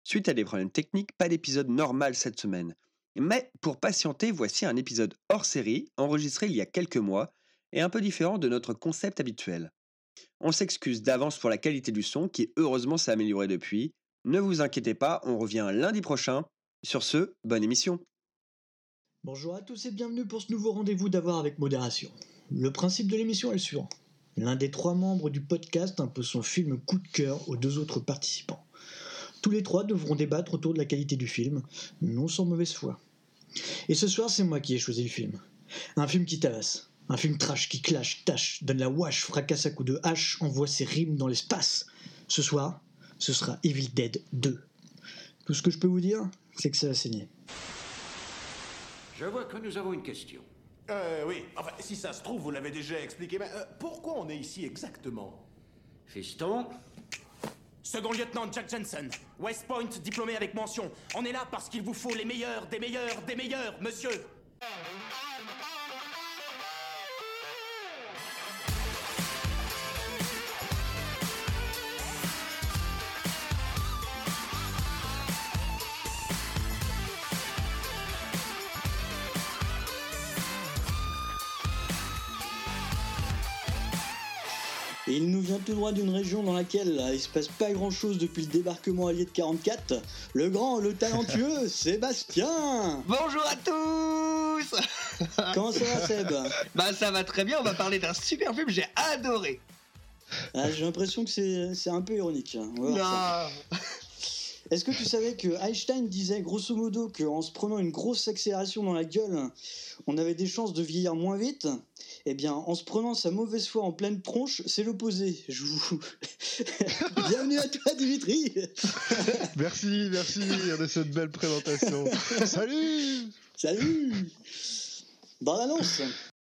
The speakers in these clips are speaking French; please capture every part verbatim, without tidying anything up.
Suite à des problèmes techniques, pas d'épisode normal cette semaine. Mais pour patienter, voici un épisode hors série, enregistré il y a quelques mois, et un peu différent de notre concept habituel. On s'excuse d'avance pour la qualité du son, qui heureusement s'est améliorée depuis. Ne vous inquiétez pas, on revient lundi prochain. Sur ce, bonne émission. Bonjour à tous et bienvenue pour ce nouveau rendez-vous d'avoir avec modération. Le principe de l'émission est le suivant. L'un des trois membres du podcast impose son film coup de cœur aux deux autres participants. Tous les trois devront débattre autour de la qualité du film, non sans mauvaise foi. Et ce soir, c'est moi qui ai choisi le film. Un film qui tabasse. Un film trash qui clash, tâche, donne la wash, fracasse à coups de hache, envoie ses rimes dans l'espace. Ce soir, ce sera Evil Dead deux. Tout ce que je peux vous dire, c'est que ça va saigner. Je vois que nous avons une question. Euh, oui. Enfin, si ça se trouve, vous l'avez déjà expliqué, mais euh, pourquoi on est ici exactement? Fiston, Second lieutenant Jack Jensen, West Point, diplômé avec mention. On est là parce qu'il vous faut les meilleurs, des meilleurs, des meilleurs, monsieur. Et il nous vient tout droit d'une région dans laquelle là, il se passe pas grand chose depuis le débarquement allié de quarante-quatre. Le grand, le talentueux, Sébastien. Bonjour à tous. Comment ça va, Seb? Bah ça va très bien, on va parler d'un super film, j'ai adoré. Ah, j'ai l'impression que c'est, c'est un peu ironique. On va voir ça. Non. Est-ce que tu savais que Einstein disait grosso modo qu'en se prenant une grosse accélération dans la gueule, on avait des chances de vieillir moins vite? Eh bien, en se prenant sa mauvaise foi en pleine tronche, c'est l'opposé. Je vous... Bienvenue à toi, Dimitri. Merci, merci de cette belle présentation. Salut. Salut. Dans l'annonce.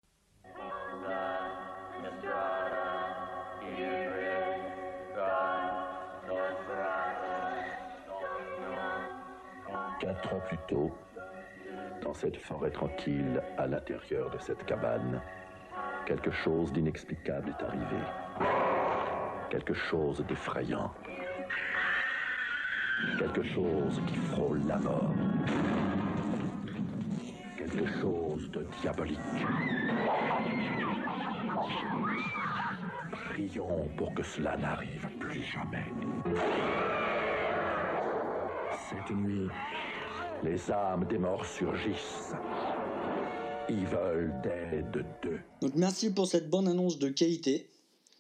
Quatre ans plus tôt, dans cette forêt tranquille, à l'intérieur de cette cabane, quelque chose d'inexplicable est arrivé. Quelque chose d'effrayant. Quelque chose qui frôle la mort. Quelque chose de diabolique. Prions pour que cela n'arrive plus jamais. Cette nuit, les âmes des morts surgissent. Evil Dead deux. Donc merci pour cette bonne annonce de qualité.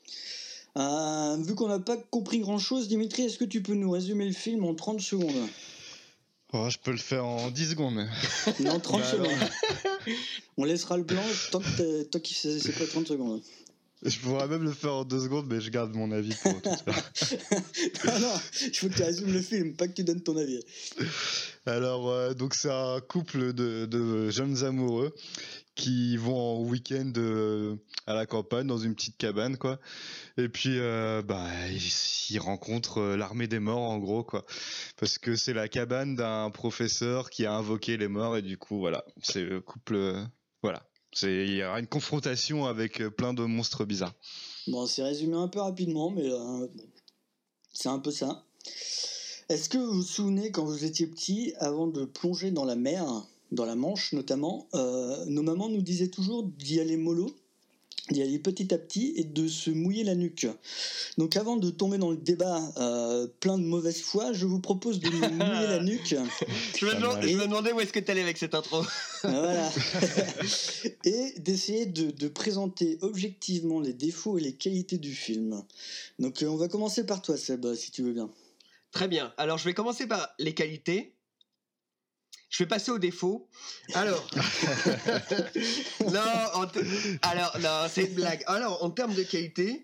Euh, vu qu'on n'a pas compris grand chose, Dimitri, est-ce que tu peux nous résumer le film en trente secondes? Oh, je peux le faire en dix secondes. Non, trente Bah secondes. On laissera le blanc tant que tant qu'il c'est, c'est pas trente secondes. Je pourrais même le faire en deux secondes, mais je garde mon avis pour tout à l'heure. Non, non, il faut que tu résumes le film, pas que tu donnes ton avis. Alors, euh, donc c'est un couple de, de jeunes amoureux qui vont en week-end euh, à la campagne dans une petite cabane, quoi. Et puis, euh, bah, ils, ils rencontrent euh, l'armée des morts, en gros, quoi. Parce que c'est la cabane d'un professeur qui a invoqué les morts, et du coup, voilà, c'est le couple, euh, voilà. C'est, il y aura une confrontation avec euh, plein de monstres bizarres. Bon, c'est résumé un peu rapidement, mais euh, bon, c'est un peu ça. Est-ce que vous vous souvenez, quand vous étiez petit, avant de plonger dans la mer, dans la Manche notamment, euh, nos mamans nous disaient toujours d'y aller mollo, d'y aller petit à petit et de se mouiller la nuque. Donc avant de tomber dans le débat euh, plein de mauvaise foi, je vous propose de nous mouiller la nuque. Je me, demande, Et- je me demandais où est-ce que t'allais avec cette intro. Voilà. Et d'essayer de, de présenter objectivement les défauts et les qualités du film. Donc euh, on va commencer par toi, Seb, si tu veux bien. Très bien, alors je vais commencer par les qualités. Je vais passer aux défauts. Alors, non, en te- alors non, c'est une blague. Alors, en termes de qualité,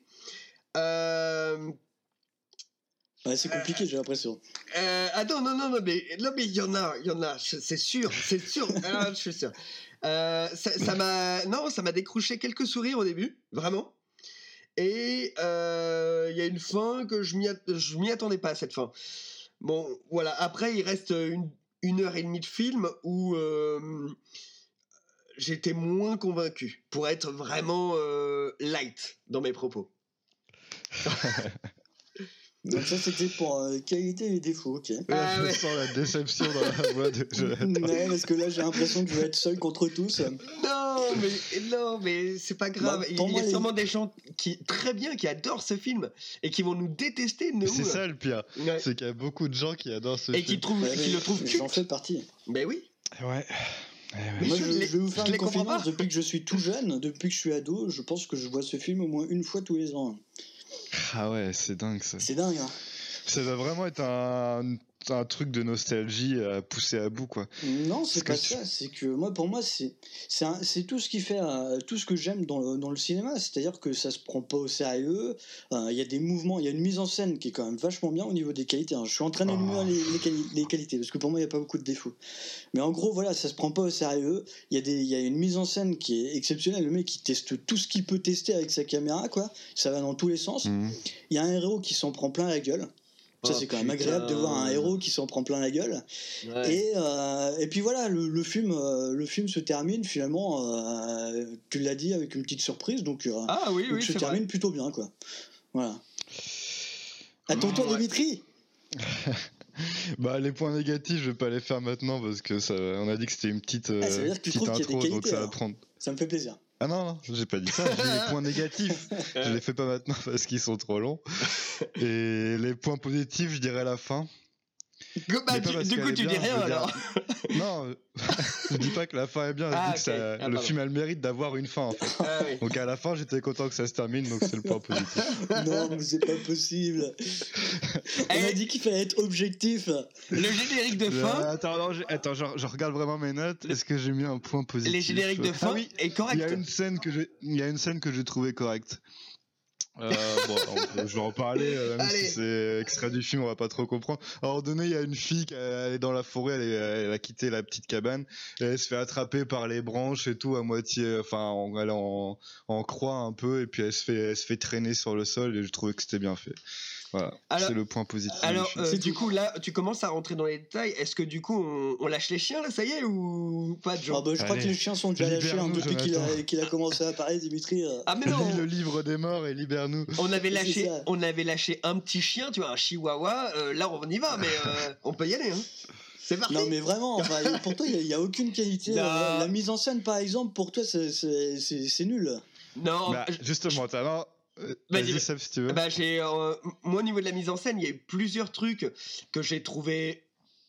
euh, Ouais, c'est compliqué, j'ai l'impression. euh, attends, non, non, non, mais non, mais il y en a, il y en a, je- c'est sûr, c'est sûr, ah, je suis sûr. Euh, ça, ça m'a, non, ça m'a décroché quelques sourires au début, vraiment. Et euh, il y a une fin que je m'y, at- je m'y attendais pas à cette fin. Bon, voilà. Après, il reste une, une heure et demie de film où euh, j'étais moins convaincu, pour être vraiment euh, light dans mes propos. Donc ça c'était pour euh, qualité et défaut, ok. Ah, je ouais. sens la déception dans la voix de Jonathan. Ouais, parce que là j'ai l'impression que je vais être seul contre tous. Non, mais non, mais c'est pas grave. Bah, Il pour y moi, a les- sûrement des gens qui très bien qui adorent ce film et qui vont nous détester nous. C'est ça le pire, Ouais. c'est qu'il y a beaucoup de gens qui adorent ce Et qui film. trouvent, Ouais, qui mais le trouvent J'en culte. fais partie. Mais oui. Ouais. Mais Moi je je, l'ai- je vais vous faire je une les comprends confidence, pas. depuis que je suis tout jeune, depuis que je suis ado, je pense que je vois ce film au moins une fois tous les ans. Ah ouais, c'est dingue ça. C'est dingue, hein. Ça doit vraiment être un, un truc de nostalgie à pousser à bout, quoi. Non, c'est pas Parce que ça. C'est que moi, pour moi, c'est c'est un- c'est tout ce qui fait euh, tout ce que j'aime dans le, dans le cinéma. C'est-à-dire que ça se prend pas au sérieux. Euh, Il y a des mouvements, il y a une mise en scène qui est quand même vachement bien au niveau des qualités, hein. Je suis en train d'énumérer Oh. les, les, quali- les qualités parce que pour moi, il y a pas beaucoup de défauts. Mais en gros, voilà, ça se prend pas au sérieux. Il y a des, il y a une mise en scène qui est exceptionnelle. Le mec, il teste tout ce qu'il peut tester avec sa caméra, quoi. Ça va dans tous les sens. Mhm. Il y a un héros qui s'en prend plein la gueule. Ça, Oh, c'est quand même putain. agréable de voir un héros qui s'en prend plein la gueule. Ouais. Et, euh, et puis voilà, le, le film, euh, le film se termine finalement, euh, tu l'as dit, avec une petite surprise, donc, euh, Ah oui, donc oui, se c'est termine vrai. plutôt bien, quoi. Voilà. À ton tour, Ouais. Dimitri. Bah les points négatifs, je vais pas les faire maintenant parce que ça, on a dit que c'était une petite, euh, Ah, ça veut dire que tu petite trouves qu'il y a des intro, donc qualités, ça va alors. prendre. Ça me fait plaisir. Ah non, non, j'ai pas dit ça. J'ai dit les points négatifs. Je les fais pas maintenant parce qu'ils sont trop longs. Et les points positifs, je dirais à la fin. Bah, Mais pas du, parce du qu'elle coup, est tu bien, dis rien je veux dire- alors. Non, euh, je dis pas que la fin est bien. Je Ah, dis que ok. ça- Ah, le pardon. film a le mérite d'avoir une fin. En fait. Ah oui. Donc à la fin, j'étais content que ça se termine, donc c'est le point positif. Non, mais c'est pas possible. On a Eh, dit qu'il fallait être objectif. le générique de Euh, fin, attends, non, j'ai- attends, je, je regarde vraiment mes notes. Est-ce que j'ai mis un point positif? les génériques de fin Ah oui, est il y correct. a une scène que j'ai, il y a une scène que j'ai trouvée correcte. Euh, bon, on peut- je vais en parler, euh, même Allez. si c'est extrait du film, on va pas trop comprendre. À un moment donné, il y a une fille qui elle est dans la forêt, elle, est- elle a quitté la petite cabane, et elle se fait attraper par les branches et tout à moitié, enfin, en- elle est en, en croix un peu, et puis elle se fait, elle se fait traîner sur le sol, et je trouvais que c'était bien fait. Voilà, Alors- c'est le point positif. du Alors, film. euh, C'est du tout. coup, là, tu commences à rentrer dans les détails. Est-ce que du coup, on, on lâche les chiens, là, ça y est, ou pas, Ah John bah, je crois Allez. que les chiens sont déjà lâchés hein, Libère-nous, depuis qu'il a, Jonathan. qu'il a commencé à parler, Dimitri. euh. Ah, mais non. Lis le livre des morts et libère-nous. On avait C'est lâché, ça. on avait lâché un petit chien, tu vois, un chihuahua. euh, là, on y va, mais euh, on peut y aller. Hein. C'est parti. Non mais vraiment, enfin, pour toi il n'y a, a aucune qualité. Non. euh, La mise en scène par exemple, pour toi c'est- c'est c'est- c'est nul. Non, Bah, je- justement, t'as alors, euh, Vas-y, vas-y, vas- Seb, si tu veux. bah, j'ai, euh, moi, au niveau de la mise en scène, il y a eu plusieurs trucs que j'ai trouvé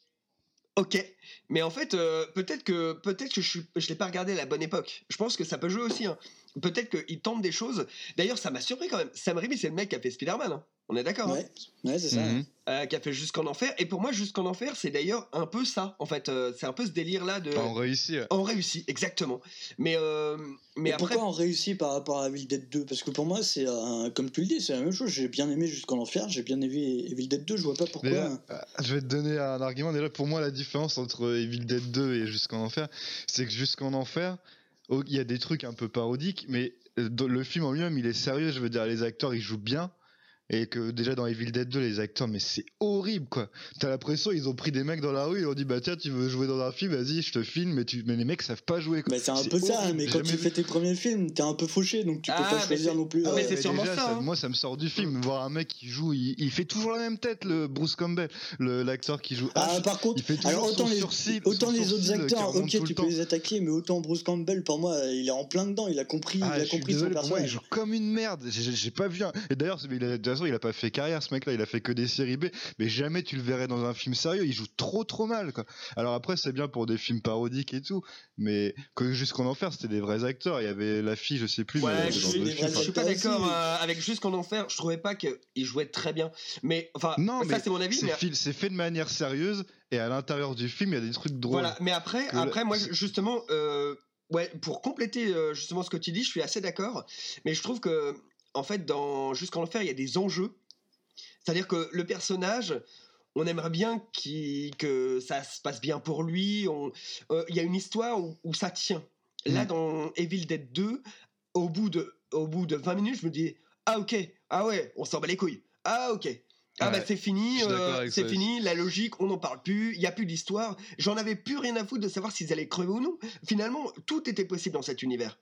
ok. Mais en fait, euh, peut-être que, peut-être que je suis, je l'ai pas regardé à la bonne époque. Je pense que ça peut jouer aussi. Hein. Peut-être qu'il tente des choses. D'ailleurs, ça m'a surpris quand même. Sam Raimi, c'est le mec qui a fait Spider-Man. Hein. On est d'accord. Hein. Ouais, ouais c'est ça. Mhm. Euh, qui a fait Jusqu'en Enfer. Et pour moi, Jusqu'en Enfer, c'est d'ailleurs un peu ça. En fait, euh, c'est un peu ce délire-là de. On réussit. On réussit, exactement. Mais, euh, mais Et après. pourquoi on réussit par rapport à Evil Dead deux? Parce que pour moi, c'est euh, comme tu le dis, c'est la même chose. J'ai bien aimé Jusqu'en Enfer, j'ai bien aimé Evil Dead deux, je vois pas pourquoi. Déjà, euh, je vais te donner un argument. Déjà, pour moi, la différence entre Evil Dead deux et Jusqu'en Enfer, c'est que Jusqu'en Enfer, oh, il y a des trucs un peu parodiques, mais euh, dans le film en lui-même, il est sérieux. Je veux dire, les acteurs, ils jouent bien. Et que déjà dans Evil Dead deux, les acteurs, mais c'est horrible quoi. T'as l'impression ils ont pris des mecs dans la rue, ils ont dit bah tiens tu veux jouer dans un film, vas-y je te filme, mais, tu... mais les mecs savent pas jouer quoi. Bah, c'est un peu ça, horrible, mais j'ai quand jamais tu vu. fais tes premiers films, t'es un peu fauché, donc tu peux Ah, pas mais choisir c'est- non plus. Ah, euh, mais c'est sûrement déjà, ça, hein. moi ça me sort du film, voir un mec qui joue, il, il fait toujours la même tête, le Bruce Campbell, le- l'acteur qui joue Ah, Ash, par contre, il fait toujours alors autant son les, sourcil, autant son les sourcil autres qui acteurs, remonte ok, tout le tu peux temps. les attaquer, mais autant Bruce Campbell, pour moi, il est en plein dedans, il a compris, Ah, il a je suis compris son désolé, pour moi, il personnage. joue comme une merde. J'ai- J'ai j'ai pas vu un. Et d'ailleurs, c'est- il a- de toute façon, il a pas fait carrière, ce mec-là. Il a fait que des séries B. Mais jamais tu le verrais dans un film sérieux. Il joue trop, trop mal, quoi. Alors après, c'est bien pour des films parodiques et tout. Mais que Jusqu'en Enfer, c'était des vrais acteurs. Il y avait la fille, je sais plus, mais Ouais, elle je était dans suis, deux des films. je vrais suis pas acteurs d'accord aussi. euh, avec Jusqu'en Enfer. Je trouvais pas qu'il jouait très bien. Mais enfin, Non, ça mais c'est mon avis. c'est Mais, fil- c'est fait de manière sérieuse. Et à l'intérieur du film, il y a des trucs drôles. voilà. Mais après, Que après, le- moi justement, euh, ouais, pour compléter euh, justement ce que tu dis, je suis assez d'accord. Mais je trouve que en fait, dans Jusqu'en Enfer, il y a des enjeux. C'est-à-dire que le personnage, on aimerait bien qu'il- que ça se passe bien pour lui. on- euh, Il y a une histoire où, où ça tient. Là, Mm. dans Evil Dead deux, au bout de, au bout de vingt minutes, je me dis ah ok, ah ouais, on s'en bat les couilles. Ah ok. Ah Ouais, bah c'est fini, je suis d'accord euh, avec c'est ça fini, la logique, on n'en parle plus, il n'y a plus d'histoire. J'en avais plus rien à foutre de savoir s'ils allaient crever ou non. Finalement, tout était possible dans cet univers.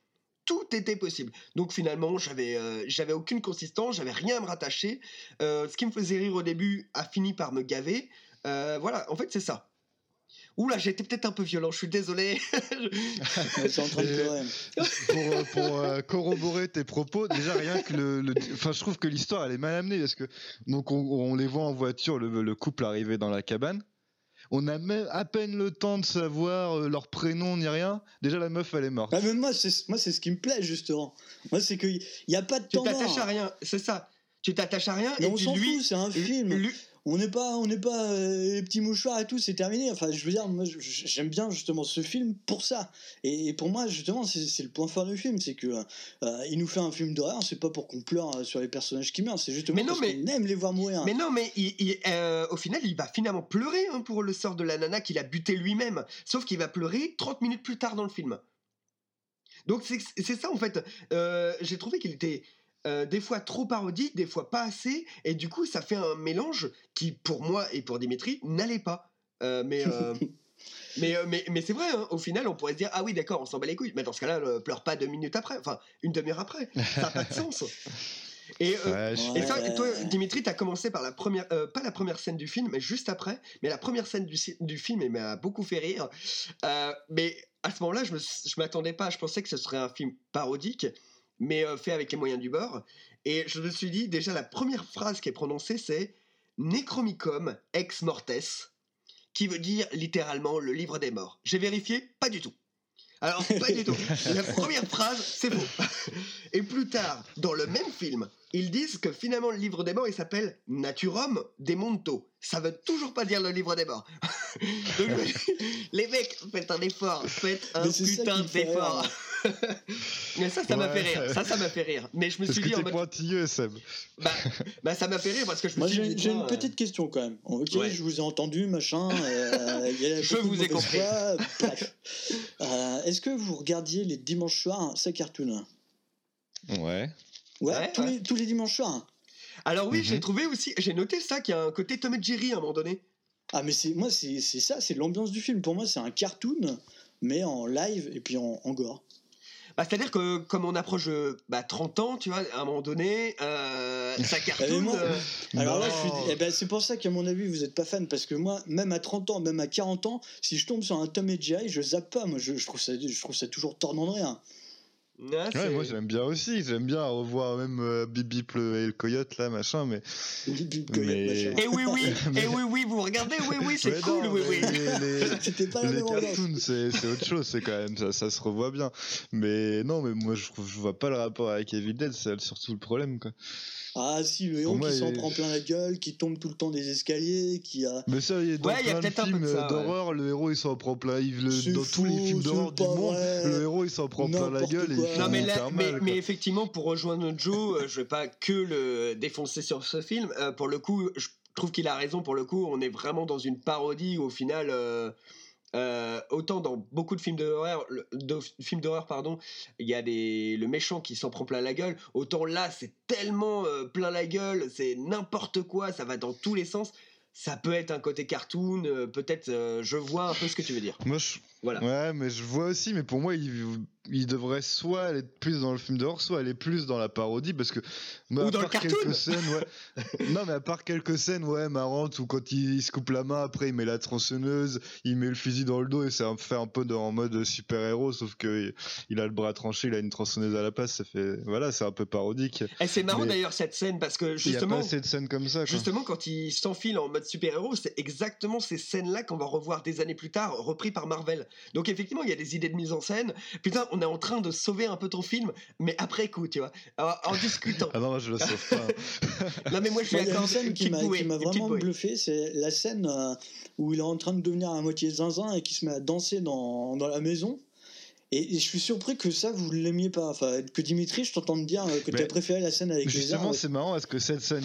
tout était possible. Donc finalement, j'avais, euh, j'avais aucune consistance, j'avais rien à me rattacher. Euh, ce qui me faisait rire au début a fini par me gaver. Euh, voilà, en fait, c'est ça. Oula, j'ai été peut-être un peu violent, je suis désolé. Je suis en train de pleurer. pour euh, pour euh, corroborer tes propos, déjà rien que le, le- enfin je trouve que l'histoire elle est mal amenée parce que donc on, on les voit en voiture, le, le couple arriver dans la cabane. On a même à peine le temps de savoir euh, leur prénom ni rien. Déjà la meuf elle est morte. Ah, mais moi, c'est, moi, c'est ce qui me plaît, justement. Moi, c'est qu'il n'y a pas de Tu temps t'attaches mort. à rien, c'est ça. Tu t'attaches à rien Mais et on puis s'en lui, fout, c'est un film. lui- On n'est pas, on n'est pas euh, les petits mouchoirs et tout, c'est terminé. Enfin, je veux dire, moi, je- j'aime bien justement ce film pour ça. Et, et pour moi, justement, c'est, c'est le point fort du film, c'est que euh, il nous fait un film d'horreur. C'est pas pour qu'on pleure sur les personnages qui meurent, c'est justement Mais non, parce mais- qu'on aime les voir mourir. Mais non, mais il- il- euh, au final, il va finalement pleurer hein, pour le sort de la nana qu'il a buté lui-même. Sauf qu'il va pleurer trente minutes plus tard dans le film. Donc c'est c'est ça en fait. Euh, J'ai trouvé qu'il était euh, des fois trop parodique, des fois pas assez, et du coup ça fait un mélange qui pour moi et pour Dimitri n'allait pas. Euh, mais euh, mais, euh, mais mais c'est vrai. Hein, au final, on pourrait se dire ah oui d'accord, on s'en bat les couilles. Mais dans ce cas-là, euh, pleure pas deux minutes après, enfin une demi-heure après. Ça n'a pas de sens. Et, euh, Ouais, je- et ça, Ouais. toi, Dimitri, t'as commencé par la première, euh, pas la première scène du film, mais juste après. Mais la première scène du, ci- du film, elle m'a beaucoup fait rire. Euh, mais à ce moment-là, je me, je m'attendais pas. Je pensais que ce serait un film parodique, mais euh, fait avec les moyens du bord. Et je me suis dit, déjà, la première phrase qui est prononcée, c'est Necromicon ex mortes, qui veut dire littéralement le livre des morts. J'ai vérifié, pas du tout. Alors, pas du tout. La première phrase, c'est faux. Et plus tard, dans le même film, ils disent que finalement le livre des morts, il s'appelle Naturum de Monto. Ça veut toujours pas dire le livre des morts. Donc, les mecs, faites un effort, faites un Mais c'est ça putain qui me fait d'effort. Mais ça, ça m'a Ouais. fait rire. Ça, ça m'a fait rire. Mais je me Parce suis que dit en t'es mode, pointilleux, Seb. bah, bah, ça m'a fait rire parce que je me Moi, suis j'ai, dit, j'ai tiens, une euh, petite question quand même. Ok, Ouais. je vous ai entendu, machin. euh, il y a Je beaucoup vous de ai mauvaise compris. foi, bref. Euh, est-ce que vous regardiez les dimanches soirs ça cartoon? Ouais. Ouais, Ouais, tous, ouais. Les, tous les dimanches soirs. Alors oui, Mhm. j'ai trouvé aussi, j'ai noté ça qu'il y a un côté Tom et Jerry à un moment donné. Ah, mais c'est, moi, c'est, c'est ça, c'est l'ambiance du film. Pour moi, c'est un cartoon, mais en live et puis en, en gore. Bah, c'est-à-dire que comme on approche de bah, trente ans, tu vois, à un moment donné, euh, ça cartoon. moi- euh, Alors là, Non. je suis, eh ben, c'est pour ça qu'à mon avis, vous n'êtes pas fan, parce que moi, même à trente ans, même à quarante ans, si je tombe sur un Tom et Jerry, je zappe pas. Moi, je, je trouve ça, je trouve ça toujours tordant de rire. ouais, Ouais, c'est- moi j'aime bien aussi, j'aime bien revoir même euh, Bip Bip le, et le coyote là, machin, mais. Mais- Et oui, oui, et oui, oui, vous regardez, oui, oui, c'est Mais cool, non, oui, mais oui. Les, les- C'était pas la les même ambiance. cartoons, c'est c'est autre chose, c'est quand même, ça, ça se revoit bien. Mais non, mais moi je, trouve- je vois pas le rapport avec Evil Dead, c'est surtout le problème quoi. Ah si, le héros Pour moi, qui s'en il- prend plein la gueule, qui tombe tout le temps des escaliers, qui a... Mais ça, il y a dans Ouais, il y a plein de peut-être un peu films de ça, euh, d'horreur, le héros il s'en prend plein, il- le- C'est dans tous les faux, films d'horreur c'est du pas monde, vrai. le héros il s'en prend plein la N'importe gueule et quoi. il Non, finit mais, là, hyper mais, mal, mais quoi. effectivement, pour rejoindre Joe, euh, je vais pas que le défoncer sur ce film. Euh, pour le coup, je trouve qu'il a raison. Pour le coup, on est vraiment dans une parodie où, au final, euh, euh, autant dans beaucoup de films d'horreur, le- de films d'horreur, pardon, il y a des, le méchant qui s'en prend plein la gueule. Autant là, c'est tellement euh, plein la gueule, c'est n'importe quoi, ça va dans tous les sens. Ça peut être un côté cartoon, euh, peut-être. euh, je vois un peu ce que tu veux dire. Moi, je... Voilà. Ouais, mais je vois aussi, mais pour moi, il, il devrait soit aller plus dans le film d'horreur, soit aller plus dans la parodie, parce que moi, Ou à dans le part cartoon. quelques scènes, ouais. Non, mais à part quelques scènes, ouais, marrantes, où quand il, il se coupe la main, après il met la tronçonneuse, il met le fusil dans le dos et c'est un, fait un peu de- en mode super-héros, sauf que il a le bras tranché, il a une tronçonneuse à la place, ça fait, voilà, c'est un peu parodique. Et c'est marrant Mais- d'ailleurs cette scène parce que Il y a justement. pas assez de scènes comme ça, quoi. Justement, quand il s'enfile en mode super-héros, c'est exactement ces scènes-là qu'on va revoir des années plus tard, repris par Marvel. Donc effectivement, il y a des idées de mise en scène. Putain, on est en train de sauver un peu ton film, mais après coup, tu vois, en, en discutant. Ah non, moi, je le sauve pas. Non mais moi je suis Moi, il y a d'accord. une scène qui Kid m'a, Boué, qui m'a une petite vraiment bouée. bluffé, c'est la scène euh, où il est en train de devenir à moitié zinzin et qui se met à danser dans, dans la maison. Et, et je suis surpris que ça, vous ne l'aimiez pas. Enfin, que Dimitri, je t'entends me dire euh, que tu Mais as préféré la scène avec les Justement, arbres. c'est marrant parce que cette scène-là,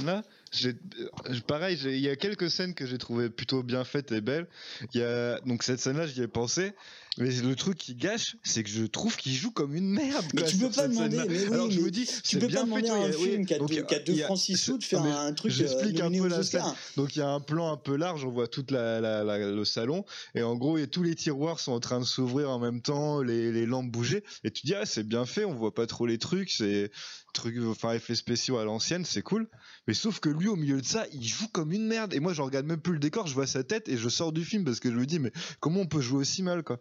j'ai, euh, pareil, j'ai- il y a quelques scènes que j'ai trouvé plutôt bien faites et belles. Il y a donc cette scène-là, j'y ai pensé, mais le truc qui gâche, c'est que je trouve qu'il joue comme une merde. Mais quoi, tu peux sur pas cette demander, scène-là. mais oui, Alors je mais me dis, tu c'est peux bien pas demander fait, à tu vois, un il y a- oui, film qui a donc, deux, il y a- qui a deux il y a- Francis je- Sou de faire mais un truc euh, j'explique un nominé peu aux la scène. Oscars. Donc il y a un plan un peu large, on voit toute la, la- la- le salon, et en gros, il y a tous les tiroirs sont en train de s'ouvrir en même temps, les, les lampes bouger, et tu dis ah c'est bien fait, on voit pas trop les trucs, c'est trucs, enfin effets spéciaux à l'ancienne, c'est cool. Mais sauf que lui, au milieu de ça, il joue comme une merde. Et moi, je regarde même plus le décor, je vois sa tête et je sors du film parce que je me dis mais comment on peut jouer aussi mal, quoi.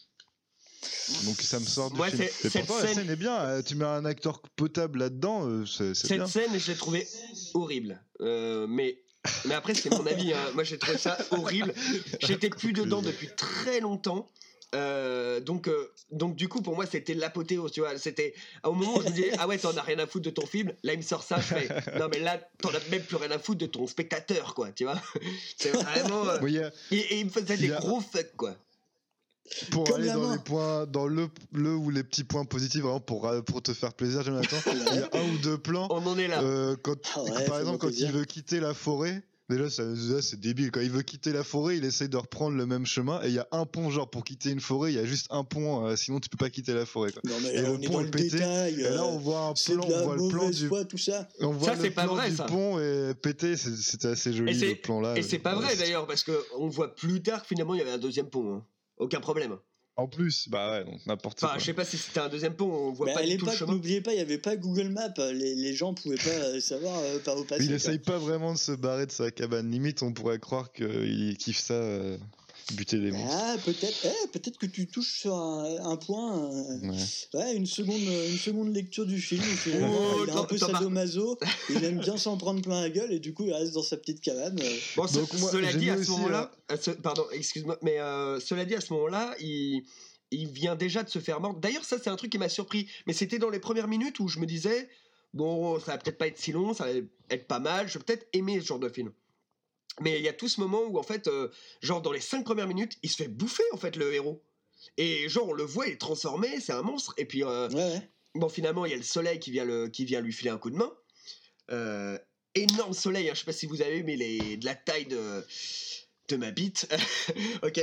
Donc ça me sort du Moi, film. c'est- Et cette pourtant la scène- scène est bien. euh, Tu mets un acteur potable là-dedans, euh, c'est c'est Cette bien. scène, je l'ai trouvée horrible. Euh, mais, mais après, c'est mon avis. Hein. Moi, j'ai trouvé ça horrible. J'étais plus dedans depuis très longtemps. Euh, donc, euh, donc, du coup, pour moi, c'était l'apothéose. Tu vois, c'était au moment où je me disais, ah ouais, t'en as rien à foutre de ton film. Là, il me sort ça. Je fais, non, mais là, t'en as même plus rien à foutre de ton spectateur, quoi. Tu vois, c'est vraiment. euh, Bon, il y a- et, et il me faisait il des y a- gros fucks, quoi. Pour Comme aller la dans main. les points, dans le, le ou les petits points positifs, vraiment pour, euh, pour te faire plaisir, Jonathan, il y a un ou deux plans. On en est là. euh, quand, Ah ouais, par fais-moi exemple, quand plaisir. il veut quitter la forêt, déjà ça- déjà, c'est débile. Quand il veut quitter la forêt, il essaye de reprendre le même chemin et il y a un pont, genre pour quitter une forêt, il y a juste un pont, euh, sinon tu peux pas quitter la forêt, quoi. Non mais Et on le est pont dans est le pété, détail. et là euh, on voit un c'est plan, de la on voit le plan mauvaise du, foi, tout ça. on voit Ça, le c'est pas plan vrai, du ça. pont et pété, c'est- c'était assez joli Et c'est- le plan là. Et c'est pas vrai d'ailleurs, parce qu'on voit plus tard que finalement il y avait un deuxième pont. Hein. Aucun problème. En plus, bah ouais, donc n'importe Enfin, quoi. je sais pas si c'était un deuxième pont, on voit Mais pas à du tout le l'époque, chemin. n'oubliez pas, il n'y avait pas Google Maps. Les, les gens pouvaient pas euh, savoir euh, par où passer. Il quoi. essaye pas vraiment de se barrer de sa cabane. Limite, on pourrait croire qu'il kiffe ça, euh, buter des monstres. Ah, peut-être eh, peut-être que tu touches sur un, un point. euh, Ouais. Ouais, une seconde, une seconde lecture du film. Où finalement, Oh, il est t'en- un peu t'en mar- sadomaso. Il aime bien s'en prendre plein la gueule et du coup, il reste dans sa petite cabane. euh. Bon, ce- Donc, moi, cela j'ai dit, mis à ce aussi, moment-là, à ce- pardon, excuse-moi, mais euh, cela dit, à ce moment-là, il, il vient déjà de se faire mordre. D'ailleurs, ça, c'est un truc qui m'a surpris, mais c'était dans les premières minutes où je me disais, bon, ça va peut-être pas être si long, ça va être pas mal, je vais peut-être aimer ce genre de film. Mais il y a tout ce moment où, en fait, euh, genre dans les cinq premières minutes, il se fait bouffer, en fait, le héros. Et genre, on le voit, il est transformé, c'est un monstre. Et puis, euh, Ouais, ouais. bon, finalement, il y a le soleil qui vient, le, qui vient lui filer un coup de main. Euh, énorme soleil, hein, je sais pas si vous avez vu, mais les, de la taille de, de ma bite. Ok.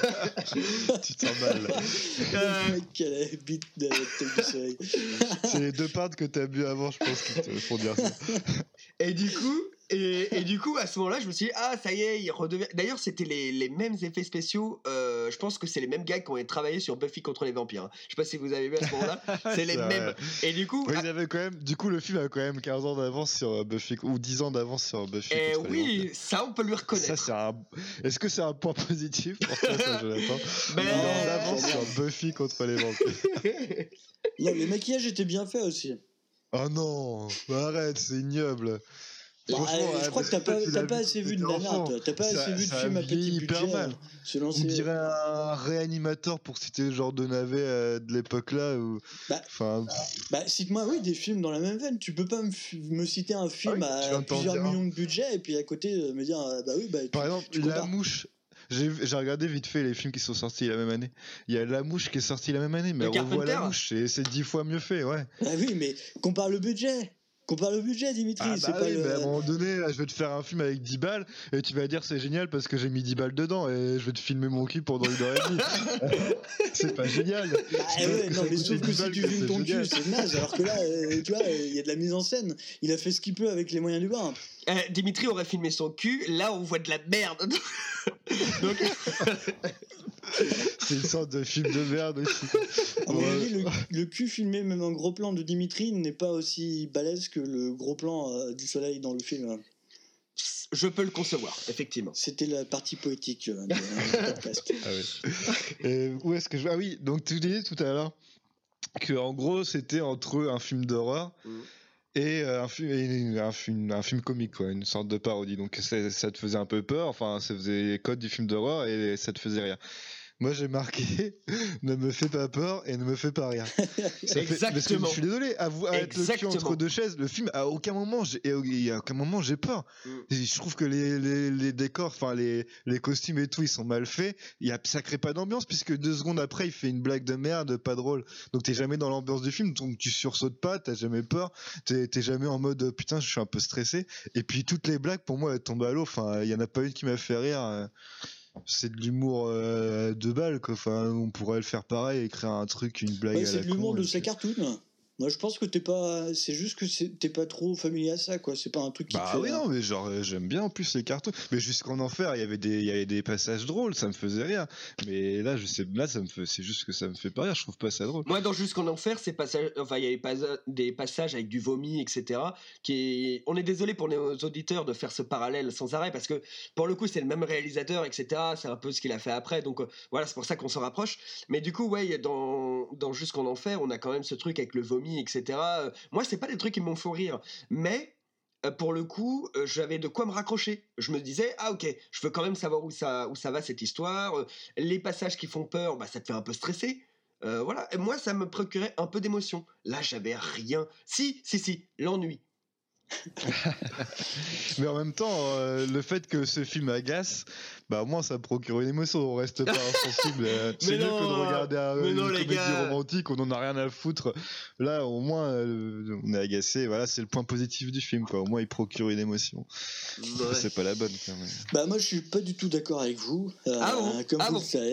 Tu t'en balles. Euh, Le mec qui a la bite de la tête du soleil. C'est les deux parts que t'as bu avant, je pense, qui te font dire ça. Et du coup, et, et du coup, à ce moment-là, je me suis dit, ah, ça y est, il redevient. D'ailleurs, c'était les, les mêmes effets spéciaux. euh, je pense que c'est les mêmes gars qui ont travaillé sur Buffy contre les vampires. hein. Je sais pas si vous avez vu à ce moment-là. C'est les C'est vrai. mêmes. Et du coup, Oui, ah, ils avaient quand même, du coup, le film a quand même quinze ans d'avance sur euh, Buffy, ou dix ans d'avance sur Buffy. eh contre les oui, vampires. ça, on peut lui Ça, reconnaître. c'est un. Est-ce que c'est un point positif pour toi, ça, Jonathan Ben- dix ans d'avance sur Buffy contre les vampires. Non, le maquillage était bien fait aussi. Oh non, bah arrête, c'est ignoble. Bah, Franchement, euh, je ouais, crois que parce t'as pas, toi, tu t'as l'as pas vu assez quand vu de t'étais nanar, enfant. toi. T'as pas Ça- assez vu de ça film à petit vieillit budget. hyper mal. euh, Se On lancer. dirait un réanimateur pour citer le genre de navet euh, de l'époque-là. Où... Bah, Enfin, Bah, cite-moi, oui, des films dans la même veine. Tu peux pas me, f- me citer un film Ah oui, tu viens à de t'en plusieurs dire un. millions de budget et puis à côté euh, me dire, euh, bah oui, bah. Tu, par exemple, tu La compares. Mouche. J'ai j'ai regardé vite fait les films qui sont sortis la même année. Il y a La Mouche qui est sorti la même année, mais Le revois La Carpenter. Mouche, et c'est dix fois mieux fait, ouais. Ah oui, mais compare le budget. Compare le budget, Dimitri. Ah c'est bah pas oui, le. mais à un moment donné, là, je vais te faire un film avec dix balles et tu vas dire c'est génial parce que j'ai mis dix balles dedans et je vais te filmer mon cul pendant une heure et demie. C'est pas génial. Bah, C'est eh parce ouais, que non, ça mais coûte sauf que dix si balles tu que filmes c'est ton cul, génial. c'est naze. Alors que là, euh, tu vois, il y a de la mise en scène. Il a fait ce qu'il peut avec les moyens du bord. Eh, Dimitri aurait filmé son cul, là, on voit de la merde. Donc, C'est une sorte de film de merde aussi. À mon Ouais. avis, le, le cul filmé, même en gros plan de Dimitri, n'est pas aussi balèze que le gros plan euh, du soleil dans le film. je peux le concevoir, effectivement. C'était la partie poétique euh, du du podcast. Ah oui. Et où est-ce que je... Ah oui, donc tu disais tout à l'heure que en gros c'était entre un film d'horreur Mhm. et euh, un, film, et un, film, un film comique, quoi, une sorte de parodie. Donc ça, ça te faisait un peu peur, enfin ça faisait les codes du film d'horreur et ça te faisait rire. Moi j'ai marqué ne me fais pas peur et ne me fais pas rire. Ça fait- parce que Exactement. je suis désolé, à, vous, à être le cul Exactement. entre deux chaises, le film à aucun moment j'ai et à aucun moment j'ai peur. Mm. Et je trouve que les, les, les décors, enfin les, les costumes et tout, ils sont mal faits. Il y a, ça crée pas d'ambiance puisque deux secondes après il fait une blague de merde, pas drôle. Donc t'es jamais dans l'ambiance du film, donc tu sursautes pas, t'as jamais peur, t'es, t'es jamais en mode putain je suis un peu stressé. Et puis toutes les blagues pour moi elles tombent à l'eau. Enfin il y en a pas une qui m'a fait rire. euh, C'est de l'humour euh, de balle quoi. Enfin on pourrait le faire pareil, écrire un truc, une blague Ouais, à c'est la de l'humour con. de et sa puis- cartoon. Moi, je pense que t'es pas. C'est juste que c'est- t'es pas trop familier à ça, quoi. C'est pas un truc qui te Bah fait. oui non mais genre euh, j'aime bien en plus les cartons. Mais jusqu'en enfer il y avait des il y avait des passages drôles, ça me faisait rire. Mais là je sais là ça me fait c'est juste que ça me fait pas rire, je trouve pas ça drôle. Moi, dans Jusqu'en Enfer, c'est passage... enfin, il y avait pas... des passages avec du vomi, et cetera. Qui est... On est désolé pour nos auditeurs de faire ce parallèle sans arrêt parce que pour le coup, c'est le même réalisateur, et cetera. C'est un peu ce qu'il a fait après, donc euh, voilà, c'est pour ça qu'on s'en rapproche. Mais du coup, ouais, dans, dans Jusqu'en Enfer, on a quand même ce truc avec le vomi, et cetera. Euh, Moi, c'est pas des trucs qui me font rire, mais euh, pour le coup, euh, j'avais de quoi me raccrocher. Je me disais, ah ok, je veux quand même savoir où ça, où ça va cette histoire. Euh, les passages qui font peur, bah, ça te fait un peu stresser. Euh, voilà, et moi ça me procurait un peu d'émotion. Là j'avais rien. Si, si, si, l'ennui. Mais en même temps, euh, le fait que ce film agace, bah au moins ça procure une émotion, on reste pas insensible. euh, C'est Mais mieux non, que de regarder un- mais une non, les comédie gars. romantique, on en a rien à foutre. Là au moins euh, on est agacé, voilà c'est le point positif du film quoi. Au moins il procure une émotion. Ouais. C'est pas la bonne quand même. Bah moi je suis pas du tout d'accord avec vous, euh, Ah bon comme Ah vous bon le savez.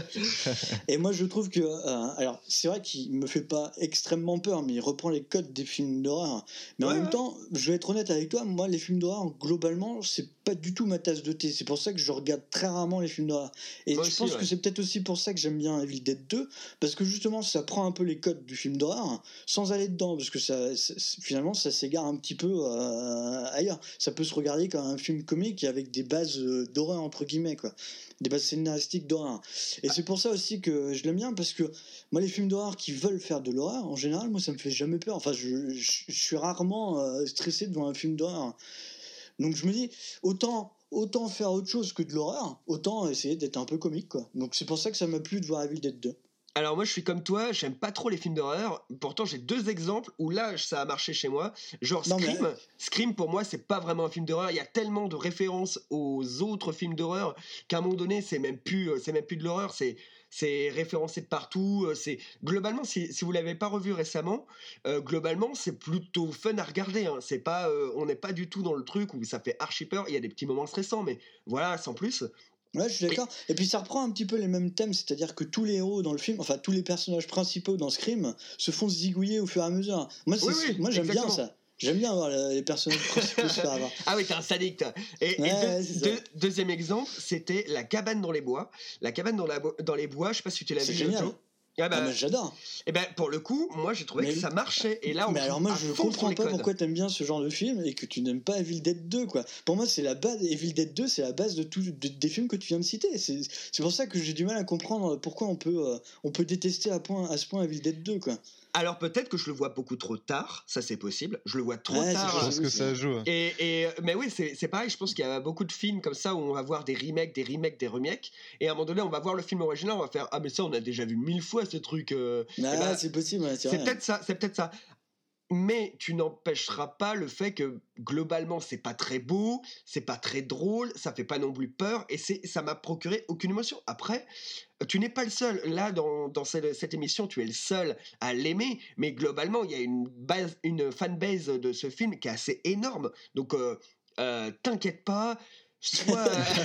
Et moi je trouve que, euh, alors c'est vrai qu'il me fait pas extrêmement peur, mais il reprend les codes des films d'horreur. Mais Ouais, en même ouais. temps, je vais être honnête avec toi, moi les films d'horreur globalement c'est pas du tout ma tasse de thé. C'est pour ça que je regarde très rarement les films d'horreur. Et Moi je aussi, pense ouais. que c'est peut-être aussi pour ça que j'aime bien Evil Dead deux, parce que justement ça prend un peu les codes du film d'horreur sans aller dedans, parce que ça, ça- finalement ça s'égare un petit peu euh, ailleurs. Ça peut se regarder comme un film comique avec des bases euh, d'horreur entre guillemets quoi, des bases scénaristiques d'horreur. Et c'est pour ça aussi que je l'aime bien, parce que moi les films d'horreur qui veulent faire de l'horreur en général, moi ça me fait jamais peur. Enfin je, je, je suis rarement euh, stressé devant un film d'horreur. Donc je me dis autant autant faire autre chose que de l'horreur, autant essayer d'être un peu comique quoi. Donc c'est pour ça que ça m'a plu de voir Evil Dead deux. Alors moi je suis comme toi, j'aime pas trop les films d'horreur. Pourtant j'ai deux exemples où là ça a marché chez moi. Genre Non, mais- Scream. Scream pour moi c'est pas vraiment un film d'horreur. Il y a tellement de références aux autres films d'horreur qu'à un moment donné c'est même plus, euh, c'est même plus de l'horreur. C'est c'est référencé de partout. euh, C'est globalement si, si vous l'avez pas revu récemment, euh, globalement c'est plutôt fun à regarder. Hein. C'est pas, euh, on n'est pas du tout dans le truc où ça fait archi peur. Il y a des petits moments stressants, mais voilà sans plus. Ouais, je suis d'accord. Et puis ça reprend un petit peu les mêmes thèmes, c'est-à-dire que tous les héros dans le film, enfin tous les personnages principaux dans Scream, se font zigouiller au fur et à mesure. Moi, c'est, Oui, oui, moi j'aime bien exactement. ça. J'aime bien voir les les personnages principaux se faire avoir. Ah oui, t'es un sadique, toi. Et, et Ouais, deux- ouais, c'est ça. deux- deuxième exemple, c'était La cabane dans les bois. La cabane dans, la bo- dans les bois, je sais pas si tu l'as C'est vu. génial. Jojo. Ah bah, Ah, mais j'adore. et ben pour le coup, moi j'ai trouvé Mais- que ça marchait. Et là, on Mais joue alors moi à je fond sur comprends les pas codes. pourquoi t'aimes bien ce genre de film et que tu n'aimes pas Evil Dead deux quoi. Pour moi c'est la base, Evil Dead deux c'est la base de tous de- des films que tu viens de citer. C'est, c'est pour ça que j'ai du mal à comprendre pourquoi on peut euh, on peut détester à point à ce point Evil Dead deux quoi. Alors peut-être que je le vois beaucoup trop tard, ça c'est possible. Je le vois trop Ouais, c'est Je tard. pense que ça joue. hein. Et, et mais oui, c'est c'est pareil. Je pense qu'il y a beaucoup de films comme ça où on va voir des remakes, des remakes, des remakes. Et à un moment donné, on va voir le film original, on va faire ah mais ça on a déjà vu mille fois ce truc. euh. Ah, Eh ben, c'est possible, ouais, c'est C'est vrai. peut-être ça, c'est peut-être ça. Mais tu n'empêcheras pas le fait que globalement c'est pas très beau, c'est pas très drôle, ça fait pas non plus peur et c'est ça m'a procuré aucune émotion. Après, tu n'es pas le seul. Là dans, dans cette, cette émission, tu es le seul à l'aimer, mais globalement il y a une base, une fanbase de ce film qui est assez énorme. Donc euh, euh, t'inquiète pas. Sois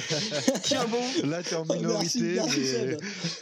tiens bon, Là t'es en Oh, merci, minorité, merci, mais Seb.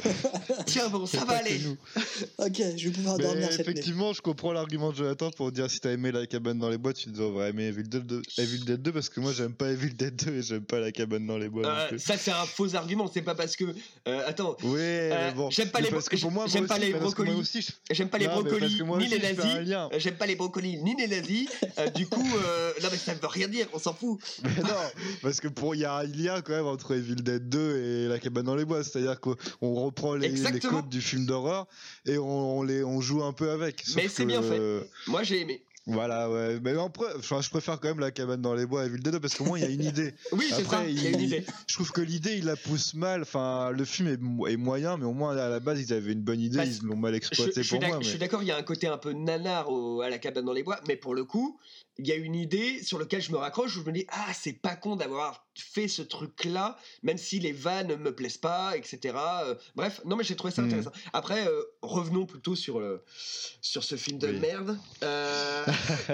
tiens bon, ça c'est va pas que aller. nous. Ok, je vais pouvoir Mais dormir cette nuit. effectivement, je comprends l'argument de Jonathan pour dire si t'as aimé La cabane dans les bois, tu devrais aimer Evil Dead deux, Evil Dead deux parce que moi j'aime pas Evil Dead deux et j'aime pas La cabane dans les bois non Euh, plus. ça c'est un faux argument. C'est pas parce que euh, attends. Oui, euh, mais bon. j'aime pas Mais les parce que pour moi, j'aime moi pas aussi, les mais parce que moi brocolis. aussi, je- J'aime pas les Non, mais parce brocolis que moi ni aussi, les je fais un nazis. lien. Euh, J'aime pas les brocolis ni les nazis. Euh, du coup, euh, non mais ça veut rien dire. On s'en fout. Mais non, parce que pour il y a un lien quand même entre Evil Dead deux et La cabane dans les bois, c'est-à-dire qu'on reprend les, les Exactement. codes du film d'horreur et on, on les on joue un peu avec. Sauf Mais c'est que, bien fait. euh, Moi j'ai aimé. Voilà, ouais. Mais après, enfin, je préfère quand même La cabane dans les bois à Evil Dead deux parce qu'au moins il y a une idée. Oui, c'est ça, Après, il y a une il- idée. je trouve que l'idée, il la pousse mal. Enfin, le film est, mo- est moyen, mais au moins à la base, ils avaient une bonne idée. Bah, Ils l'ont mal Je, exploité je suis pour moi. d'ac- je suis Mais... d'accord, il y a un côté un peu nanar au- à La cabane dans les bois, mais pour le coup, il y a une idée sur laquelle je me raccroche où je me dis ah c'est pas con d'avoir fait ce truc-là, même si les vannes me plaisent pas, et cetera. Euh, bref, non mais j'ai trouvé ça Hmm. intéressant. Après, euh, revenons plutôt sur le sur ce film de Oui. merde. Euh,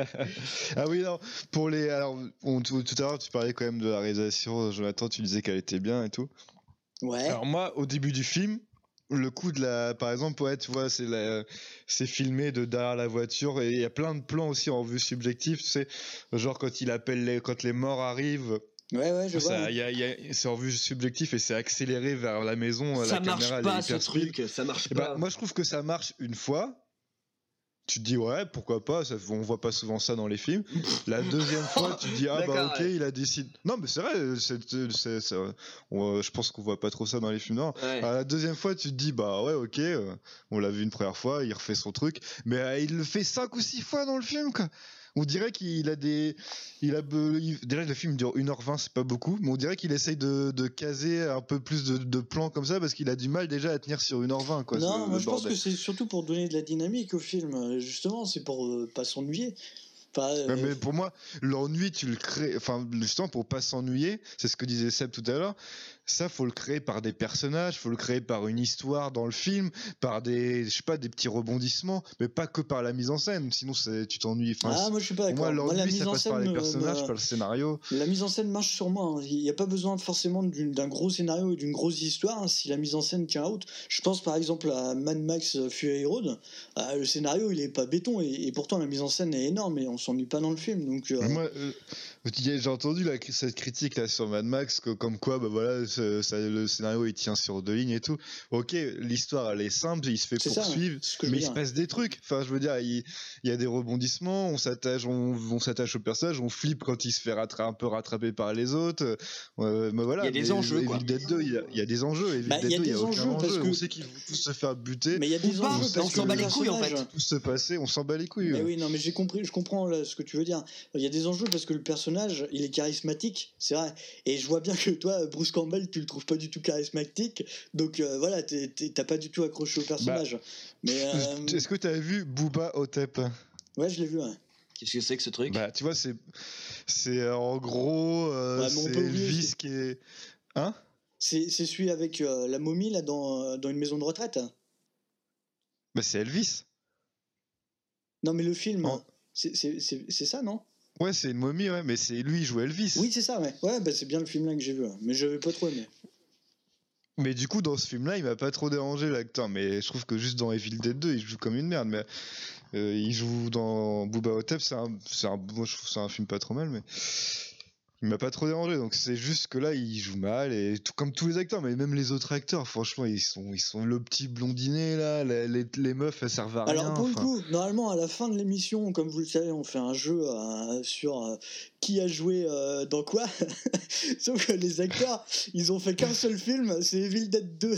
Ah oui, non. Pour les, alors, on- tout, tout à l'heure, tu parlais quand même de la réalisation. Jonathan, tu disais qu'elle était bien et tout. Ouais. Alors moi, au début du film, le coup de la, par exemple, ouais, tu vois, c'est la, c'est filmé de derrière la voiture et il y a plein de plans aussi en vue subjective, tu sais, genre quand il appelle les, quand les morts arrivent, Ouais, ouais, je vois. ça, hein. il y a, il y a- c'est en vue subjective et c'est accéléré vers la maison, ça la marche caméra elle pas est ce hyper speed. truc, ça marche Et pas. bah, moi je trouve que ça marche une fois. Tu te dis ouais, pourquoi pas, ça, on voit pas souvent ça dans les films. La deuxième fois, tu te dis ah bah D'accord, ok, ouais. il a décidé. Non mais c'est vrai, c'est, c'est, c'est- on- je pense qu'on voit pas trop ça dans les films. Non. Ouais. À la deuxième fois, tu te dis bah ouais ok, euh, on l'a vu une première fois, il refait son truc, mais euh, il le fait cinq ou six fois dans le film quoi. On dirait qu'il a des, il a be- il- déjà le film dure une heure vingt, c'est pas beaucoup, mais on dirait qu'il essaye de, de caser un peu plus de, de plans comme ça parce qu'il a du mal déjà à tenir sur une heure vingt quoi. Non, ce- moi le je pense bordel. que c'est surtout pour donner de la dynamique au film. euh, Justement, c'est pour euh, pas s'ennuyer. Enfin, Ouais, euh, mais pour moi, l'ennui, tu le crées. Enfin, justement, pour pas s'ennuyer, c'est ce que disait Seb tout à l'heure. Ça, faut le créer par des personnages, faut le créer par une histoire dans le film, par des, je sais pas, des petits rebondissements, mais pas que par la mise en scène. Sinon, c'est, tu t'ennuies. Enfin, Ah, c'est- moi je suis pas pour moi, d'accord. Moi, la l'ennui, mise ça en passe par scène les me- personnages, me- par le scénario. La mise en scène marche sur moi. hein. Il n'y a pas besoin forcément d'une- d'un gros scénario et d'une grosse histoire hein, si la mise en scène tient la route. Je pense par exemple à Mad Max euh, Fury Road. Ah, le scénario il est pas béton et, et pourtant la mise en scène est énorme et on s'ennuie pas dans le film. Donc euh, Moi, euh, j'ai entendu la, cette critique là sur Mad Max, que, comme quoi, bah voilà, ce- ça- le scénario il tient sur deux lignes et tout. Ok, l'histoire elle est simple, il se fait C'est ça, poursuivre, c'est ce que je mais veux il se dire. passe des trucs. Enfin, je veux dire, il, il y a des rebondissements, on s'attache, on, on s'attache au personnage, on flippe quand il se fait rattra- un peu rattraper par les autres. Euh, mais voilà, Il y a des mais enjeux, quoi. Evil Dead deux, il y a, il y a des enjeux. Evil Bah, il Dead y a deux, il y a des aucun enjeux parce enjeu. que- On sait qu'ils vont tous se faire buter. mais il y a des Ou pas, enjeux on parce s'en que bat le les couilles, en fait. personnage- Tout se passer, on s'en bat les couilles. Mais ouais. oui, non, mais j'ai compris, je comprends là, ce que tu veux dire. Il y a des enjeux parce que le personnage, il est charismatique, c'est vrai. Et je vois bien que toi, Bruce Campbell, tu le trouves pas du tout charismatique. Donc euh, voilà, t'es- t'es- t'as pas du tout accroché au personnage. mais euh, Est-ce que tu as vu Booba Hotep? ouais, je l'ai vu. Ouais. Qu'est-ce que c'est que ce truc? Bah, tu vois, c'est, c'est euh, en gros, euh, Ouais, mais on c'est peut oublier, Elvis c'est- qui est. Hein? C'est c'est celui avec euh, la momie là dans, euh, dans une maison de retraite. Bah, c'est Elvis. Non, mais le film, Oh. c'est c'est- c'est- c'est ça, non? Ouais, c'est une momie, ouais, mais c'est lui, il joue Elvis. Oui, c'est ça, ouais. Ouais, bah, c'est bien le film là que j'ai vu. ouais. Mais j'avais pas trop aimé. Mais du coup, dans ce film-là, il m'a pas trop dérangé, l'acteur. Mais je trouve que juste dans Evil Dead deux, il joue comme une merde. Mais euh, il joue dans Booba Hotep, c'est un, c'est un, moi, je trouve que c'est un film pas trop mal, mais il m'a pas trop dérangé. Donc c'est juste que là, il joue mal, et tout comme tous les acteurs, mais même les autres acteurs, franchement, ils sont, ils sont le petit blondinet là, les, les, les meufs, elles servent à rien. Alors pour le enfin. coup, normalement à la fin de l'émission, comme vous le savez, on fait un jeu euh, sur euh, qui a joué euh, dans quoi. Sauf que les acteurs, ils ont fait qu'un seul film, c'est Evil Dead deux.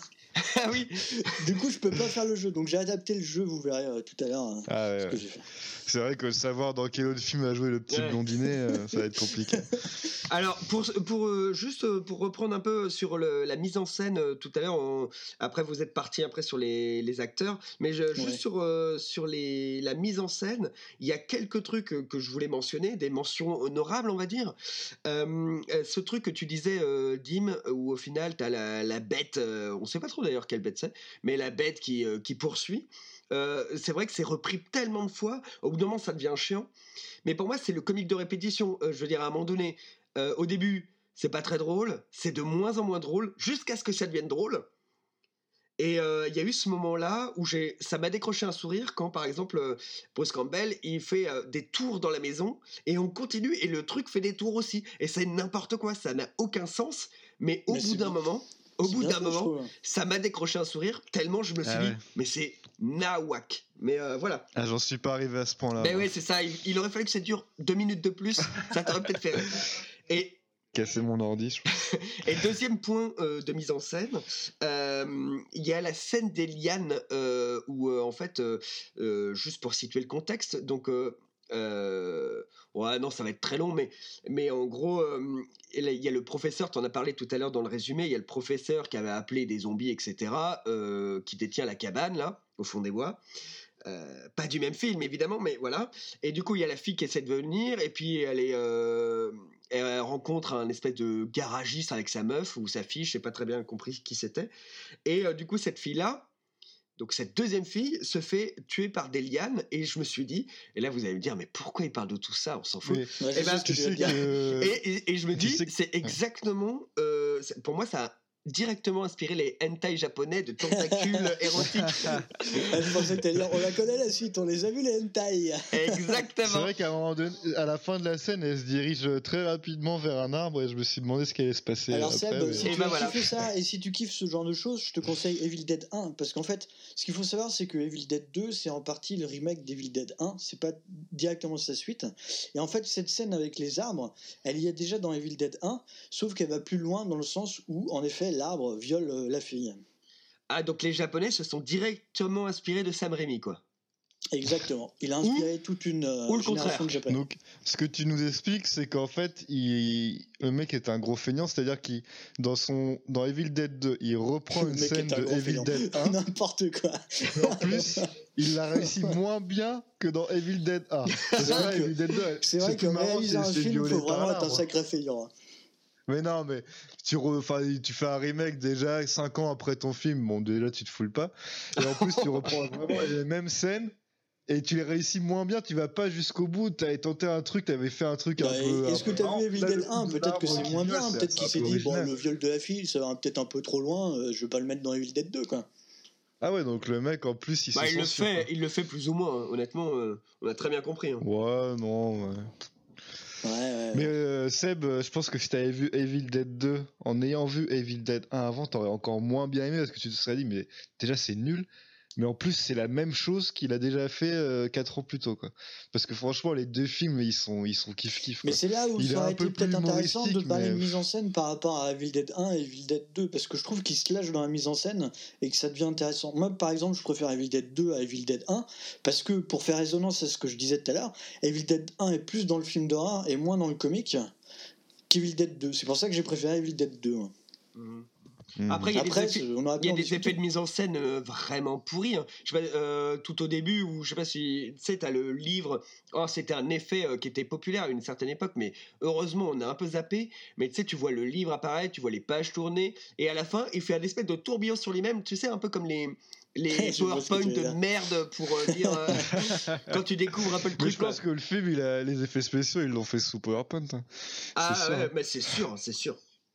Ah oui. Du coup, je peux pas faire le jeu, donc j'ai adapté le jeu, vous verrez euh, tout à l'heure euh, Ah ouais, ce que ouais. j'ai fait. C'est vrai que savoir dans quel autre film a joué le petit Ouais. blondinet, euh, ça va être compliqué. Alors, pour, pour, euh, juste euh, pour reprendre un peu sur le- la mise en scène, euh, tout à l'heure, on- après vous êtes parti après sur les, les acteurs, mais je- juste Ouais. sur, euh, sur les, la mise en scène, il y a quelques trucs euh, que je voulais mentionner, des mentions honorables, on va dire. Euh, euh, ce truc que tu disais, euh, Dim, où au final, tu as la, la bête, euh, on sait pas trop d'ailleurs quelle bête c'est, mais la bête qui, euh, qui poursuit. Euh, c'est vrai que c'est repris tellement de fois, au bout d'un moment ça devient chiant, mais pour moi c'est le comique de répétition. Euh, je veux dire, à un moment donné, euh, au début c'est pas très drôle, c'est de moins en moins drôle, jusqu'à ce que ça devienne drôle. Et il euh, y a eu ce moment-là où j'ai, ça m'a décroché un sourire quand, par exemple, euh, Bruce Campbell, il fait euh, des tours dans la maison, et on continue, et le truc fait des tours aussi. Et c'est n'importe quoi, ça n'a aucun sens, mais au Mais bout c'est d'un bien- moment, au C'est bout bien d'un fait, je moment, trouve. ça m'a décroché un sourire, tellement je me suis Ah dit, ouais. mais c'est nawak. Mais euh, voilà. Ah, j'en suis pas arrivé à ce point-là. Ben moi. oui, c'est ça, il, il aurait fallu que ça dure deux minutes de plus, ça t'aurait peut-être fait rire. Et Casser mon ordi, je pense. Et deuxième point euh, de mise en scène, euh, il y a la scène des lianes euh, où euh, en fait, euh, euh, juste pour situer le contexte, donc euh, Euh, ouais, non, ça va être très long, mais, mais en gros, euh, il y a le professeur, tu en as parlé tout à l'heure dans le résumé, il y a le professeur qui avait appelé des zombies, et cetera, euh, qui détient la cabane, là, au fond des bois. Euh, pas du même film, évidemment, mais voilà. Et du coup, il y a la fille qui essaie de venir, et puis elle est... Euh, elle rencontre un espèce de garagiste avec sa meuf, ou sa fille, je sais pas très bien compris qui c'était. Et euh, du coup, cette fille-là, donc cette deuxième fille se fait tuer par des lianes et je me suis dit, et là vous allez me dire mais pourquoi il parle de tout ça, on s'en fout. Mais, Ouais, et, ben, tu sais que... et, et, et je me dis sais que... c'est exactement, euh, c'est- pour moi ça a directement inspiré les hentai japonais de tentacules érotiques. Je pensais que t'allais dire, on la connaît la suite, on les a vus les hentai. Exactement. C'est vrai qu'à un moment donné, à la fin de la scène, elle se dirige très rapidement vers un arbre et je me suis demandé ce qui allait se passer. Alors après, Seb, mais... si Et tu ben as voilà. kiffé ça et si tu kiffes ce genre de choses, je te conseille Evil Dead un parce qu'en fait, ce qu'il faut savoir c'est que Evil Dead deux c'est en partie le remake d'Evil Dead un, c'est pas directement sa suite. Et en fait, cette scène avec les arbres, elle y est déjà dans Evil Dead un, sauf qu'elle va plus loin dans le sens où en effet l'arbre viole euh, la fille. Ah donc les Japonais se sont directement inspirés de Sam Raimi quoi. Exactement. Il a inspiré toute une euh, ou le génération contraire. de Japonais. Donc, ce que tu nous expliques, c'est qu'en fait, il... le mec est un gros feignant, c'est-à-dire qu'il, dans son, dans Evil Dead deux, il reprend Le une mec scène est un de grand Evil feignant. Dead un. N'importe quoi. Et en plus, il l'a réussi moins bien que dans Evil Dead un. Parce que là, que- Evil Dead deux, C'est vrai que plus marrant, réaliser c'est- un c'est film, il violé faut par vraiment être un l'arbre. sacré feignant. hein. Mais non, mais tu, re... enfin, tu fais un remake déjà cinq ans après ton film, bon déjà tu te foules pas. Et en plus tu reprends vraiment les mêmes scènes et tu les réussis moins bien, tu vas pas jusqu'au bout, t'avais tenté un truc, t'avais fait un truc Bah, un peu... Est-ce un que peu t'as marrant. vu Evil Là, Dead le un? coup de Peut-être que l'arbre c'est qui moins viole, bien, c'est- peut-être c'est qu'il un s'est peu dit, bon, original. le viol de la fille, ça va peut-être un peu trop loin, euh, je vais pas le mettre dans Evil Dead deux, quoi. Ah ouais, donc le mec en plus il Bah, se il le censure, fait, quoi. il le fait plus ou moins. hein. Honnêtement, euh, on a très bien compris. hein. Ouais, non, ouais. Ouais, ouais. Mais euh, Seb, euh, je pense que si t'avais vu Evil Dead deux, en ayant vu Evil Dead un avant, t'aurais encore moins bien aimé parce que tu te serais dit, mais déjà c'est nul, mais en plus c'est la même chose qu'il a déjà fait euh, quatre ans plus tôt, quoi. Parce que franchement, les deux films, ils sont, ils sont kiff-kiff, Mais quoi. c'est là où Il est ça aurait un peu été peut-être plus intéressant de humoristique, parler mais- de mise en scène par rapport à Evil Dead un et Evil Dead deux, parce que je trouve qu'il se lâche dans la mise en scène et que ça devient intéressant. Moi, par exemple, je préfère Evil Dead deux à Evil Dead un, parce que, pour faire résonance à ce que je disais tout à l'heure, Evil Dead un est plus dans le film d'horreur et moins dans le comique qu'Evil Dead deux. C'est pour ça que j'ai préféré Evil Dead deux. hein. Mhm. Mhm. Après, il y a Après, des effets, c'est- on aurait il pu y a en des discuter. effets de mise en scène euh, vraiment pourris. hein. Je sais pas, euh, tout au début, où je sais pas si tu sais, t'as le livre. Oh, c'était un effet euh, qui était populaire à une certaine époque, mais heureusement, on a un peu zappé. Mais tu sais, tu vois le livre apparaître, tu vois les pages tourner, et à la fin, il fait un espèce de tourbillon sur lui-même. Tu sais, un peu comme les les Je vois ce que PowerPoint tu veux de dire. merde pour euh, dire euh, quand tu découvres un peu le Mais truc. je pense là. que le film, il a les effets spéciaux, ils l'ont fait sous PowerPoint. hein. Ah c'est sûr, ouais, hein. mais c'est sûr, c'est sûr.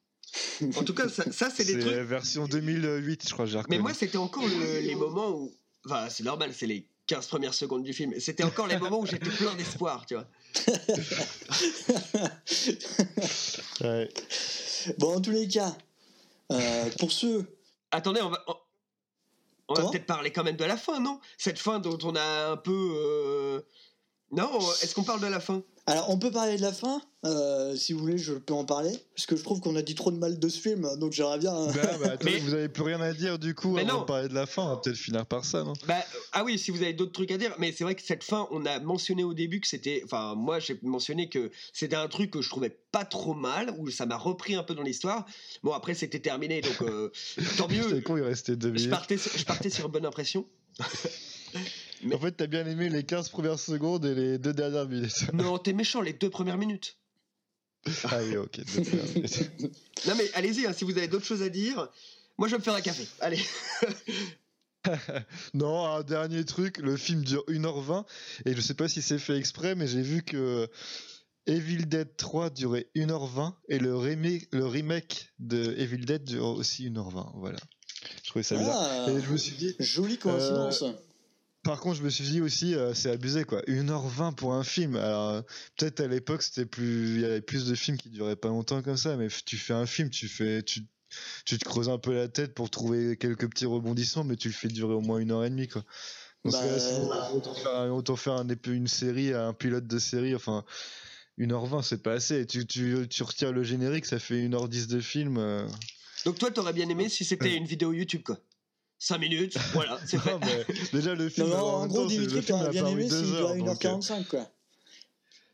En tout cas, ça, ça, c'est des C'est trucs. la version deux mille huit, je crois, j'ai Mais reconnu. moi, c'était encore le- les moments où. Enfin, c'est normal, c'est les quinze premières secondes du film. C'était encore les moments où j'étais plein d'espoir, tu vois. Ouais. Bon, en tous les cas, euh, pour ceux... Attendez, on va. On, on va Comment peut-être parler quand même de la fin, non? Cette fin dont on a un peu. euh, Non, est-ce qu'on parle de la fin? Alors, on peut parler de la fin, euh, si vous voulez, je peux en parler, parce que je trouve qu'on a dit trop de mal de ce film, donc j'aimerais bien... hein. Bah, bah, attendez, Mais- vous avez plus rien à dire du coup Mais avant non. de parler de la fin, on va peut-être finir par ça, non? Bah, euh, ah oui, si vous avez d'autres trucs à dire, mais c'est vrai que cette fin, on a mentionné au début que c'était. Enfin, moi, j'ai mentionné que c'était un truc que je trouvais pas trop mal, où ça m'a repris un peu dans l'histoire. Bon, après, c'était terminé, donc euh, tant mieux. C'est con, il restait deux Je minutes. partais, sur- je partais sur une bonne impression. Mais- En fait, t'as bien aimé les quinze premières secondes et les deux dernières minutes. Non, t'es méchant, les deux premières minutes. Ah oui, ok. deux premières minutes. Non, mais allez-y, hein, si vous avez d'autres choses à dire. Moi, je vais me faire un café. Allez. Non, un dernier truc, le film dure une heure vingt et je sais pas si c'est fait exprès, mais j'ai vu que Evil Dead trois durait une heure vingt et le remake, le remake de Evil Dead dure aussi une heure vingt. Voilà. Je trouvais ça bizarre. Ah, Et je me suis dit, jolie coïncidence. par contre, je me suis dit aussi, euh, c'est abusé quoi. une heure vingt pour un film. Alors, euh, peut-être à l'époque, c'était plus, il y avait plus de films qui duraient pas longtemps comme ça, mais f- tu fais un film, tu fais, tu, tu te creuses un peu la tête pour trouver quelques petits rebondissements, mais tu le fais durer au moins une heure et demie quoi. Dans ce Bah, cas-là, sinon, autant faire, un- autant faire un, ép- une série, un pilote de série, enfin, une heure vingt, c'est pas assez. Et tu, tu, tu retires le générique, ça fait une heure dix de film. euh. Donc, toi, t'aurais bien aimé si c'était une vidéo YouTube, quoi. cinq minutes, voilà, c'est fait. Non, mais déjà, le film. Non, non, en en même gros, temps, c'est- le Dimitri, film t'aurais a bien paru aimé deux s'il heures, durait donc, euh, une heure quarante-cinq, quoi.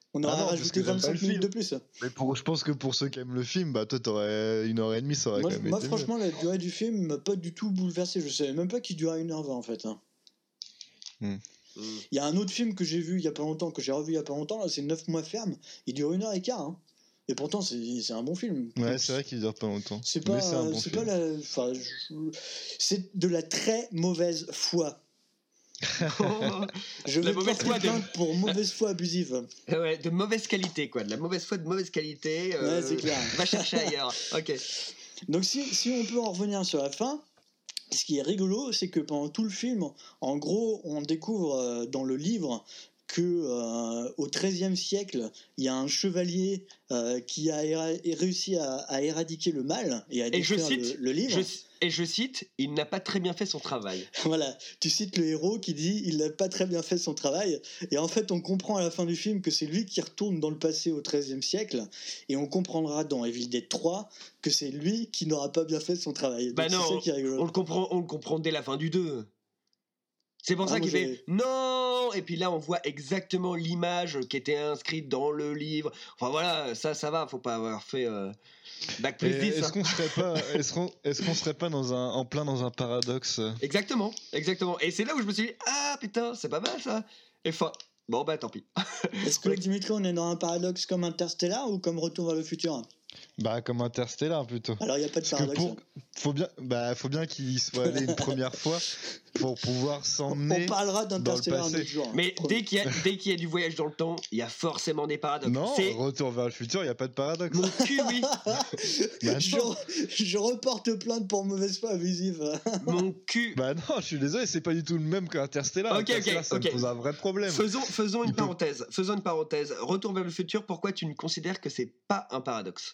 On Ah aurait non, parce rajouté que j'aime pas vingt-cinq le minutes de film. plus. Mais pour, je pense que pour ceux qui aiment le film, bah toi t'aurais une heure et demie, ça aurait Moi, quand même moi été franchement, la durée du film m'a pas du tout bouleversé. Je savais même pas qu'il durait une heure vingt en fait. hein. Hmm. Il y a un autre film que j'ai vu il y a pas longtemps, que j'ai revu il y a pas longtemps, là, c'est neuf mois ferme. Il dure une heure et quart. Hein. Et pourtant, c'est, c'est un bon film. mieux. Ouais, c'est vrai qu'il dure pas longtemps. C'est Mais pas, c'est un bon c'est film. pas la, enfin, je- c'est de la très mauvaise foi. Je La vais mauvaise porter foi de- plainte pour mauvaise foi abusive. Ouais, de mauvaise qualité, quoi. De la mauvaise foi de mauvaise qualité. euh, Ouais, c'est clair. Va chercher ailleurs. Ok. Donc si, si on peut en revenir sur la fin, ce qui est rigolo, c'est que pendant tout le film, en gros, on découvre euh, dans le livre que euh, au treizième siècle, il y a un chevalier euh, qui a éra- réussi à, à éradiquer le mal et à Et je détruire cite, le, le livre. je, et je cite, il n'a pas très bien fait son travail. Voilà, tu cites le héros qui dit il n'a pas très bien fait son travail, et en fait on comprend à la fin du film que c'est lui qui retourne dans le passé au treizième siècle, et on comprendra dans Evil Dead trois que c'est lui qui n'aura pas bien fait son travail. Donc Bah c'est non, ça qui est rigolo. on le comprend, on le comprend dès la fin du deux. C'est pour Ah, ça moi, qu'il j'ai- fait non, et puis là on voit exactement l'image qui était inscrite dans le livre. Enfin voilà, ça ça va, faut pas avoir fait euh, bac plus Et dix. est-ce hein. qu'on serait pas, est-ce qu'on, est-ce qu'on serait pas dans un, en plein dans un paradoxe? Exactement, exactement. Et c'est là où je me suis dit ah putain, c'est pas mal ça. Et fin, bon bah tant pis. Est-ce que Dimitri, on est dans un paradoxe comme Interstellar ou comme Retour vers le futur? Bah comme Interstellar plutôt. Alors il n'y a pas de Parce que paradoxe. pour, faut bien, bah faut bien qu'il soit allé une première fois pour pouvoir On s'emmener. parlera d'Interstellar dans un le autre passé. jour. hein, Mais promis. dès qu'il y a dès qu'il y a du voyage dans le temps, il y a forcément des paradoxes. Non, C'est Retour vers le futur, il y a pas de paradoxe. mon cul, oui. Bah je, non. je reporte plainte pour mauvaise foi abusive. Mon cul. Bah non, je suis désolé, c'est pas du tout le même qu'Interstellar. Ok, ok, Interstellar, ça ok. me pose un vrai problème. Faisons, faisons une Il peut- parenthèse. Faisons une parenthèse. Retour vers le futur. Pourquoi tu ne considères que c'est pas un paradoxe?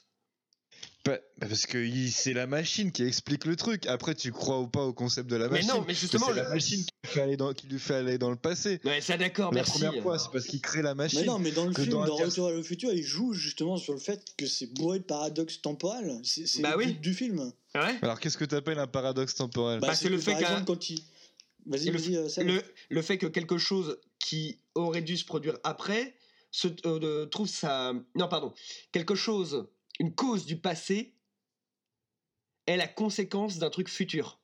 Bah, bah parce que il- c'est la machine qui explique le truc. Après, tu crois ou pas au concept de la Mais machine. non, mais justement, c'est le- la machine qui, lui fait aller dans, qui lui fait aller dans le passé. Ouais, ça d'accord, La merci. première fois, c'est parce qu'il crée la machine. Mais non, mais dans le que film, dans dans Inter- Retour vers le futur, il joue justement sur le fait que c'est bourré de paradoxes temporels. C'est, c'est Bah le oui. but du film. Ouais. Alors, qu'est-ce que t'appelles un paradoxe temporel? Bah, c'est que, le fait par qu'un- exemple, quand il... Vas-y, Et le, vas-y, euh, Seb. le, le fait que quelque chose qui aurait dû se produire après se euh, de- trouve sa non pardon quelque chose, une cause du passé est la conséquence d'un truc futur.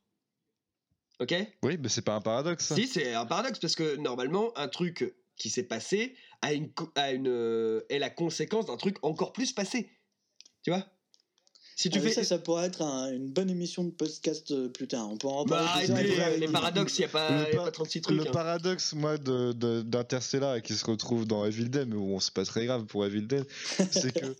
Ok? Oui, mais c'est pas un paradoxe. Ça. Si, c'est un paradoxe parce que normalement, un truc qui s'est passé a une, co- a une, euh, est la conséquence d'un truc encore plus passé. Tu vois? Si tu Ah, mais fais. ça, ça pourrait être un- une bonne émission de podcast euh, plus tard. On pourra en parler Bah, plus tard. arrêtez, Après, les avec- paradoxes, il n'y a, pas- Le y a par- pas trente-six trucs. Le hein. paradoxe, moi, de, de- d'Interstellar et qui se retrouve dans Evil Dead, mais bon, c'est pas très grave pour Evil Dead, c'est que,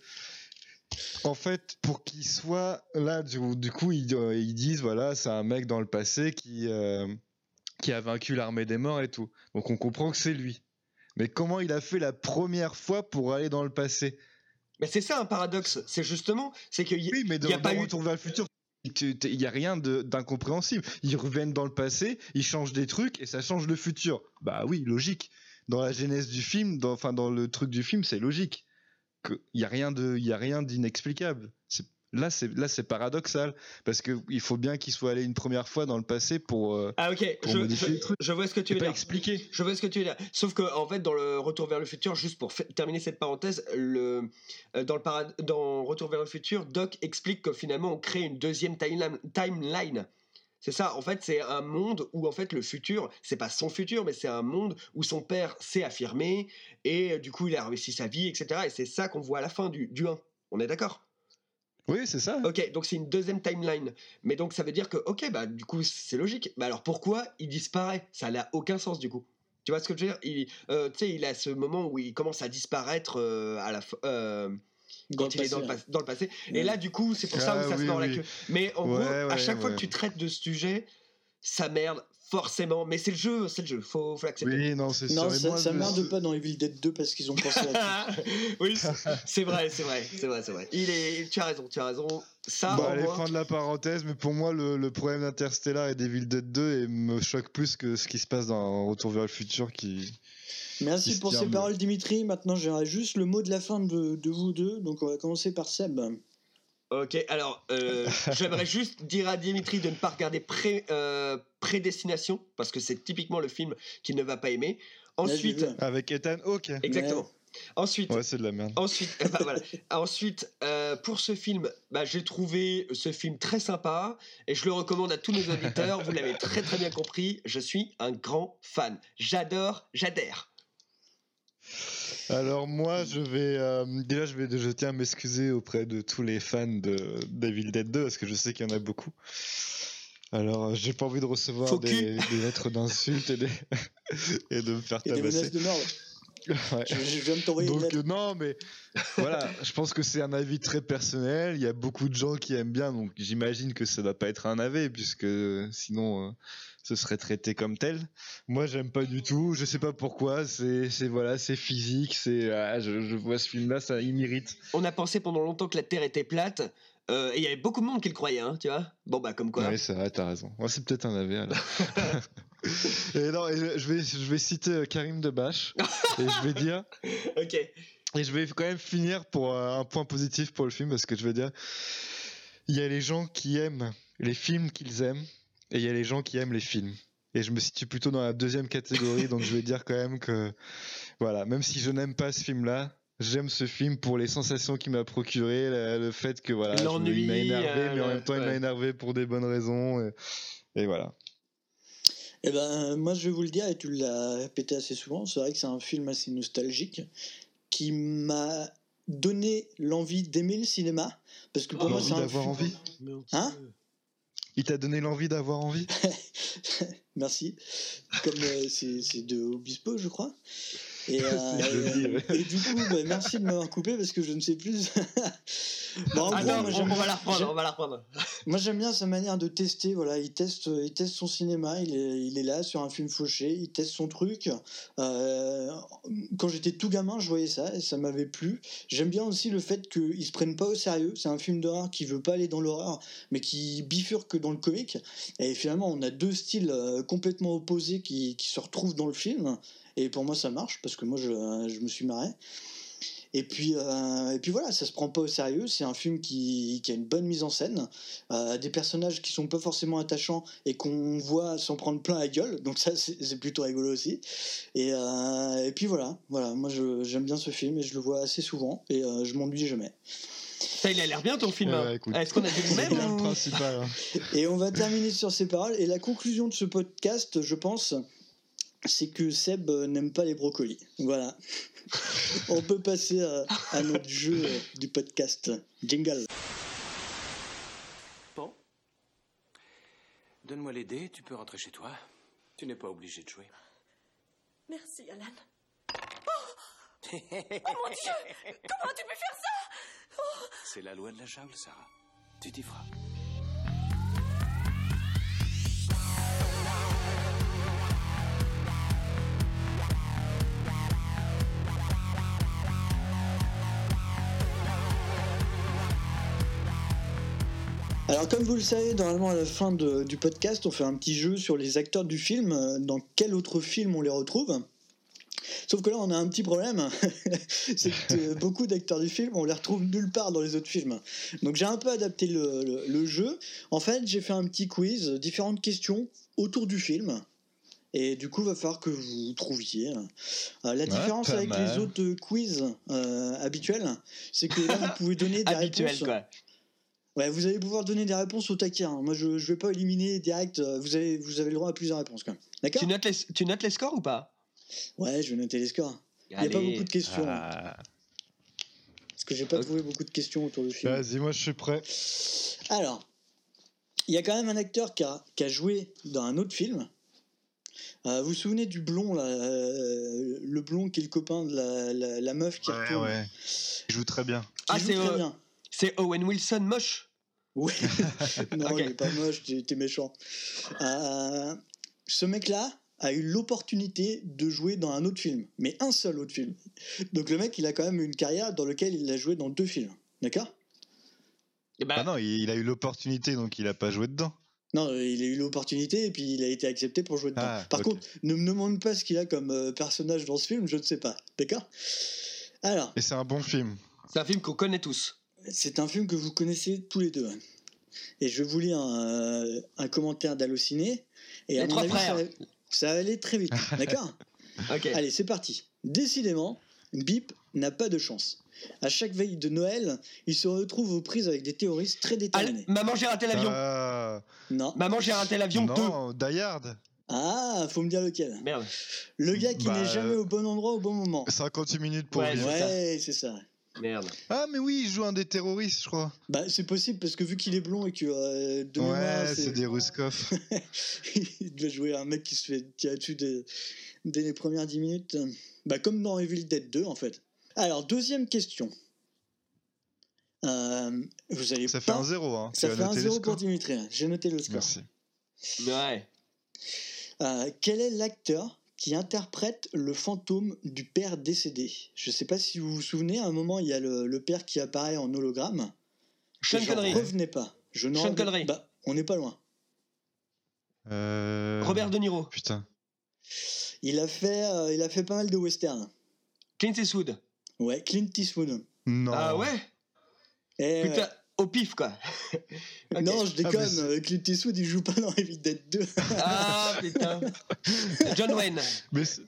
en fait, pour qu'il soit là, du, du coup, ils, euh, ils disent, voilà, c'est un mec dans le passé qui, euh, qui a vaincu l'armée des morts et tout. Donc on comprend que c'est lui. Mais comment il a fait la première fois pour aller dans le passé? Mais c'est ça un paradoxe. C'est justement, c'est qu'il Oui, mais y dans, a pas dans eu. Retour vers le futur, il n'y a rien de- d'incompréhensible. Ils reviennent dans le passé, ils changent des trucs et ça change le futur. Bah oui, logique. Dans la genèse du film, dans, enfin dans le truc du film, c'est logique. Il n'y a rien de, il y a rien d'inexplicable. C'est- Là, c'est là, c'est paradoxal parce que il faut bien qu'il soit allé une première fois dans le passé pour, euh, Ah ok, pour je, modifier je, le truc. je vois ce que tu C'est veux pas dire. expliqué. Je vois ce que tu veux dire. Sauf que en fait, dans le Retour vers le futur, juste pour fa- terminer cette parenthèse, le euh, dans le para- dans Retour vers le futur, Doc explique que finalement on crée une deuxième timeline. timeline. C'est ça. En fait, c'est un monde où en fait le futur, c'est pas son futur, mais c'est un monde où son père s'est affirmé et euh, du coup il a réussi sa vie, et cetera. Et c'est ça qu'on voit à la fin du du un. On est d'accord? Oui, c'est ça. Ok, donc c'est une deuxième timeline. Mais donc ça veut dire que, ok, bah du coup c'est logique. Mais alors pourquoi il disparaît? Ça n'a aucun sens du coup. Tu vois ce que je veux dire? Il, euh, tu sais, il a ce moment où il commence à disparaître euh, à la fin. euh, Dans quand le il est dans le, passé, pas- dans le passé. Ouais. Et là, du coup, c'est pour ça Ah où ça se oui, mord la oui. queue. Mais en Ouais, gros, à ouais, chaque fois ouais. que tu traites de ce sujet, ça merde forcément. Mais c'est le jeu, c'est le jeu. Faut, faut l'accepter. Oui, non, c'est Non, sûr. Et ça, moi, ça je- merde pas dans Evil Dead deux parce qu'ils ont pensé à tout. Oui, c'est- c'est vrai, c'est vrai, c'est vrai, c'est vrai. Il est, tu as raison, tu as raison. Ça, Bon, au allez, moins- fin de la parenthèse, mais pour moi, le, le problème d'Interstellar et d'Evil Dead deux et me choque plus que ce qui se passe dans Retour vers le futur qui... Merci Il se pour tient ces mieux. paroles, Dimitri. Maintenant, j'aurai juste le mot de la fin de, de vous deux. Donc, on va commencer par Seb. Ok, alors euh, j'aimerais juste dire à Dimitri de ne pas regarder pré, euh, Prédestination parce que c'est typiquement le film qu'il ne va pas aimer. Là, j'ai Ensuite, vu. Avec Ethan Hawke. exactement. Ensuite, Ouais, c'est de la merde. ensuite, eh ben, voilà. Ensuite, euh, pour ce film, bah, j'ai trouvé ce film très sympa et je le recommande à tous nos auditeurs. Vous l'avez très très bien compris, je suis un grand fan. J'adore, j'adhère. Alors moi, je vais euh, déjà, je vais, je tiens à m'excuser auprès de tous les fans de Devil Dead deux parce que je sais qu'il y en a beaucoup. Alors, euh, j'ai pas envie de recevoir Faux des, des lettres d'insultes et, des et de me faire Et des menaces tabasser. de mort. Ouais. Je, je viens de t'envoyer une Donc lettre. euh, non, mais voilà, je pense que c'est un avis très personnel. Il y a beaucoup de gens qui aiment bien, donc j'imagine que ça va pas être un avis puisque euh, sinon euh, ce serait traité comme tel. Moi, j'aime pas du tout. Je sais pas pourquoi. C'est, c'est voilà, c'est physique. C'est, ah, je, je vois ce film-là, ça, il m'irrite. On a pensé pendant longtemps que la Terre était plate euh, et il y avait beaucoup de monde qui le croyait, hein, tu vois. Bon bah comme quoi. Oui, c'est vrai, t'as raison. Ouais, c'est peut-être un avis alors. Et non, et je vais, je vais citer euh, Karim Debache et je vais dire. Ok. Et je vais quand même finir pour euh, un point positif pour le film parce que je veux dire, il y a les gens qui aiment les films qu'ils aiment et il y a les gens qui aiment les films. Et je me situe plutôt dans la deuxième catégorie, donc je vais dire quand même que, voilà, même si je n'aime pas ce film-là, j'aime ce film pour les sensations qu'il m'a procuré, le, le fait que voilà, je me- L'ennui, il m'a énervé, euh, mais en le- même temps il m'a ouais. énervé pour des bonnes raisons. Et, et voilà. Eh ben, moi, je vais vous le dire, et tu l'as répété assez souvent, c'est vrai que c'est un film assez nostalgique qui m'a donné l'envie d'aimer le cinéma. Parce que pour moi, L'envie c'est un d'avoir film... envie. Hein Il t'a donné l'envie d'avoir envie. Merci. Comme euh, c'est, c'est de Obispo, je crois. Et, euh, C'est joli, et, ouais. et du coup, bah, merci de m'avoir coupé parce que je ne sais plus. Bon, en Ah gros, non, moi, on, j'aime- on va la reprendre, j'aime- on va la reprendre. Moi j'aime bien sa manière de tester, voilà, il teste, il teste son cinéma, il est, il est là sur un film fauché, il teste son truc. Euh, quand j'étais tout gamin, je voyais ça et ça m'avait plu. J'aime bien aussi le fait qu'il se prenne pas au sérieux, c'est un film d'horreur qui veut pas aller dans l'horreur, mais qui bifurque dans le comique. Et finalement, on a deux styles euh, complètement opposés qui, qui se retrouvent dans le film. Et pour moi, ça marche parce que moi, je, je me suis marré. Et puis, euh, et puis voilà, ça se prend pas au sérieux. C'est un film qui, qui a une bonne mise en scène, euh, des personnages qui sont pas forcément attachants et qu'on voit s'en prendre plein la gueule. Donc ça, c'est, c'est plutôt rigolo aussi. Et, euh, et puis voilà, voilà. Moi, je, j'aime bien ce film et je le vois assez souvent et euh, je m'ennuie jamais. Ça, il a l'air bien ton film. Ouais, hein. ouais, écoute. Est-ce qu'on a vu le C'est même bien le ou- principal. Hein. Et on va terminer sur ces paroles. Et la conclusion de ce podcast, je pense, c'est que Seb euh, n'aime pas les brocolis. Voilà. On peut passer à, à notre jeu euh, du podcast. Jingle. Bon. Donne-moi les dés, tu peux rentrer chez toi. Tu n'es pas obligé de jouer. Merci, Alan. Oh mon Dieu! Comment tu peux faire ça? Oh. C'est la loi de la jungle, Sarah. Tu t'y feras. Alors comme vous le savez, normalement à la fin de- du podcast, on fait un petit jeu sur les acteurs du film, euh, dans quel autre film on les retrouve. Sauf que là on a un petit problème, c'est que euh, beaucoup d'acteurs du film, on les retrouve nulle part dans les autres films. Donc j'ai un peu adapté le, le- le jeu. En fait j'ai fait un petit quiz, différentes questions autour du film. Et du coup, il va falloir que vous trouviez. Euh, la différence pas avec mal. les autres quiz euh, habituels, c'est que là, vous pouvez donner des Habituel, réponses. quoi. Ouais, vous allez pouvoir donner des réponses au taquet. hein. Moi, je ne vais pas éliminer direct. euh, Vous avez, vous avez le droit à plusieurs réponses, quand même. D'accord Tu notes, les, tu notes les scores ou pas? Ouais, je vais noter les scores. Il n'y a pas Allez. beaucoup de questions. hein, Ah. parce que j'ai pas Ok. trouvé beaucoup de questions autour du film. Vas-y, moi je suis prêt. Alors, il y a quand même un acteur qui a, qui a joué dans un autre film. Euh, vous vous souvenez du blond, là, euh, le blond qui est le copain de la, la, la meuf qui Ouais, retourne, ouais. Il joue très bien. qui Ah, joue c'est, très euh, bien. C'est Owen Wilson moche. Ouais. Non, Ok. il est pas moche, t'es, t'es méchant. Euh, ce mec-là a eu l'opportunité de jouer dans un autre film, mais un seul autre film. Donc le mec, il a quand même une carrière dans laquelle il a joué dans deux films. D'accord ? Eh ben, Ah non, il, il a eu l'opportunité, donc il a pas joué dedans. Non, il a eu l'opportunité et puis il a été accepté pour jouer dedans. Ah, Par ok. contre, ne me demande pas ce qu'il a comme euh, personnage dans ce film, je ne sais pas. D'accord ? Alors, Et c'est un bon film. c'est un film qu'on connaît tous. c'est un film que vous connaissez tous les deux. Et je vais vous lire un, euh, un commentaire d'Allociné. Et Les à mon trois avis, frères. ça va, ça va aller très vite. D'accord ? Ok. Allez, c'est parti. Décidément, Bip n'a pas de chance. À chaque veille de Noël, il se retrouve aux prises avec des terroristes très déterminés. Al- Maman, j'ai raté l'avion. Euh... Non. Maman, j'ai raté l'avion deux. Non, Die Hard. Ah, faut me dire lequel. Merde. Le gars qui Bah, n'est jamais au bon endroit au bon moment. cinquante-huit minutes pour Ouais, vivre. Ouais, c'est ça. Merde. Ah, mais oui, il joue un des terroristes, je crois. Bah, c'est possible parce que vu qu'il est blond et que euh, de mémoire, Ouais, c'est des Ruskov. il doit jouer un mec qui se fait tirer dessus dès, dès les premières dix minutes. Bah, comme dans Evil Dead deux, en fait. Alors, deuxième question. Euh, vous allez Ça pas... fait un zéro, hein. Ça Tu as fait un noté le zéro score pour Dimitri. J'ai noté le score. Merci. Ouais. Euh, quel est l'acteur qui interprète le fantôme du père décédé? Je sais pas si vous vous souvenez, à un moment, il y a le, le père qui apparaît en hologramme. Sean Et j'en Connery. revenais pas. Je n'en Sean revenais- Connery. Bah, on n'est pas loin. Euh... Robert De Niro. Putain. Il a fait, euh, il a fait pas mal de westerns. Clint Eastwood. Ouais, Clint Eastwood. Non. Ah ouais. Et Putain, au pif quoi. ouais. Ok. Non, je déconne. Ah, mais c'est- euh, Clint Eastwood, il joue pas dans Evil Dead deux. Ah putain. John Wayne. Mais c'est,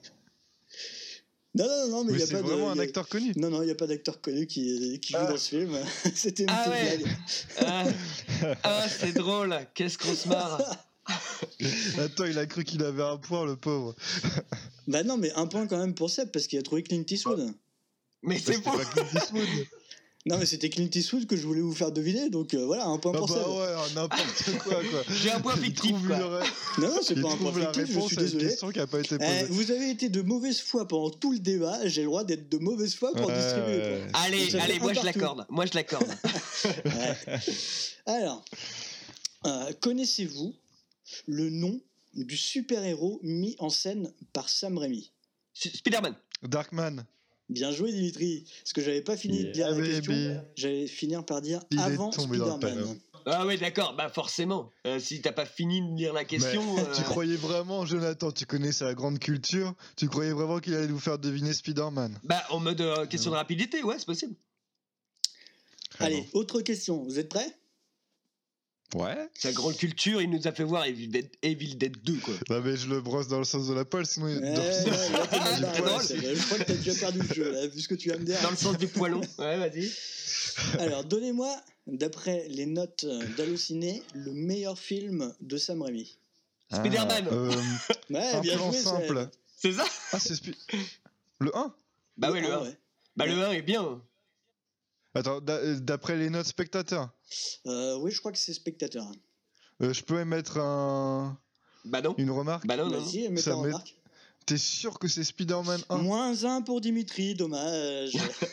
non, non, non, mais il mais y a c'est pas de. vraiment il y un a- acteur connu. Non, non, il n'y a pas d'acteur connu qui, qui joue Ah. dans ce film. C'était une Ah petite ouais. blague. Ah, ah, c'est drôle. Qu'est-ce qu'on se marre. Attends, il a cru qu'il avait un point, le pauvre. Bah non, mais un point quand même pour Seb parce qu'il a trouvé Clint Eastwood. Mais Mais c'est c'était faux. pas Clint Eastwood. Non, mais c'était Clint Eastwood que je voulais vous faire deviner, donc euh, voilà, un point Ah pour bah Seb. ouais, n'importe quoi, quoi. J'ai un point Il fictif trouve, quoi. une ré- Non, non, c'est il pas un point trouve la fictif, je réponse suis à une désolé. question qui n'a pas été Eh, posée. vous avez été de mauvaise foi pendant tout le débat, j'ai le droit d'être de mauvaise foi pour Ouais, distribuer les ouais. points. Allez, Ça fait allez, un moi je partout. l'accorde. Moi je l'accorde. Ouais. Alors, euh, connaissez-vous le nom du super-héros mis en scène par Sam Raimi? Spider-Man. Darkman. Bien joué Dimitri, parce que j'avais pas fini de dire la Yeah, question, baby. j'allais finir par dire Il est avant tombé dans le Spider-Man. panneau. Ah ouais, d'accord. Bah forcément. Euh, si t'as pas fini de lire la question. Mais euh, tu croyais vraiment, Jonathan, tu connais sa grande culture, tu croyais vraiment qu'il allait nous faire deviner Spider-Man? Bah en mode euh, question de rapidité, ouais, c'est possible. Ah Allez, autre question, vous êtes prêts? Ouais. Sa grande culture, il nous a fait voir Evil Dead, Evil Dead deux quoi. Non mais je le brosse dans le sens de la poêle, sinon il Ouais, dort. ouais, là, t'es mal Du barré, poil. Seb. Je crois que t'as déjà perdu le jeu, là, vu ce que tu vas me dire. Dans le sens du poilon. Ouais, vas-y. Alors, donnez-moi, d'après les notes euh, d'Allociné, le meilleur film de Sam Raimi. Spider-Man. Ah, euh, Ouais, un bien plan joué, Seb. simple. C'est ça. Ah, c'est Spi- le un. Bah ouais, le un, un. ouais. Bah le un est bien. Attends, d'a- d'après les notes spectateurs, Euh, oui, je crois que c'est spectateur. euh, je peux émettre un... Bah non. une remarque? Bah non, non. non. Vas-y, mets Ça ta met- remarque. T'es sûr que c'est Spider-Man un? Moins un pour Dimitri, dommage.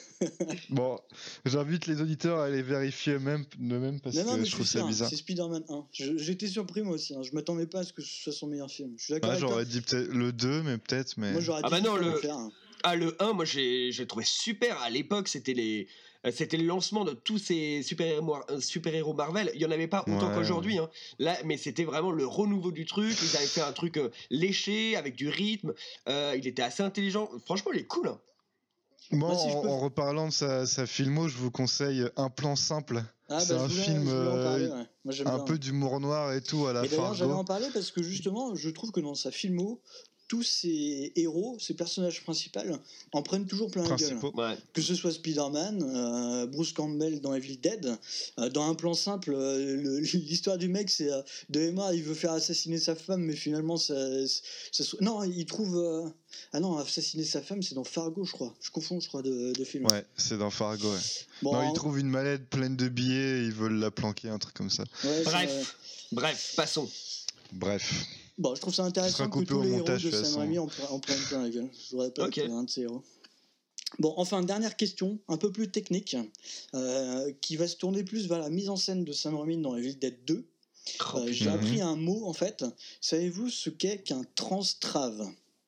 Bon, j'invite les auditeurs à aller vérifier eux-mêmes, eux-mêmes parce non, non, que mais je je trouve suis ça sûr, bizarre. c'est Spider-Man un. Je- J'étais surpris moi aussi, hein. Je m'attendais pas à ce que ce soit son meilleur film. Je suis d'accord Ouais, avec toi. j'aurais dit peut-être le deux, mais peut-être, mais... Moi j'aurais Ah dit bah qu'il non, fallait le- faire. hein. Ah le un, moi j'ai j'ai trouvé super. À l'époque, c'était les euh, c'était le lancement de tous ces super-héros euh, super-héros Marvel. Il y en avait pas autant Ouais. qu'aujourd'hui. Hein. Là, mais c'était vraiment le renouveau du truc. Ils avaient fait un truc euh, léché avec du rythme. Euh, il était assez intelligent. Franchement, il est cool. Hein. Moi, Bah, si je en, peux- en reparlant de sa, sa filmo, je vous conseille Un plan simple. Ah, c'est bah, un je voulais- film je voulais en parler, euh, ouais. Moi, j'aime un bien, peu ouais. d'humour noir et tout à la Et d'ailleurs, j'allais en Fargo. parler parce que justement, je trouve que dans sa filmo, tous ces héros, ces personnages principaux, en prennent toujours plein la gueule. Principaux. Ouais. Que ce soit Spider-Man, euh, Bruce Campbell dans Evil Dead, euh, dans Un plan simple, euh, le- l'histoire du mec, c'est euh, de Emma, il veut faire assassiner sa femme, mais finalement, ça, ça se- non, il trouve. euh, Ah non, assassiner sa femme, c'est dans Fargo, je crois. Je confonds, je crois, de, de film. Ouais, c'est dans Fargo, ouais. Bon, non, en- ils trouvent une mallette pleine de billets, ils veulent la planquer, un truc comme ça. ouais, c'est- Bref, bref, passons. Bref. Bon, je trouve ça intéressant sera que coupé tous au les montage, héros de de toute Sam façon. Raimi en, pre- en prennent plein la gueule. Je voudrais pas Ok. être un de ces héros. Bon, enfin, dernière question, un peu plus technique, euh, qui va se tourner plus vers la mise en scène de Sam Raimi dans Evil Dead deux. Oh, Euh, J'ai putain. appris un mot, en fait. Savez-vous ce qu'est qu'un transtrave?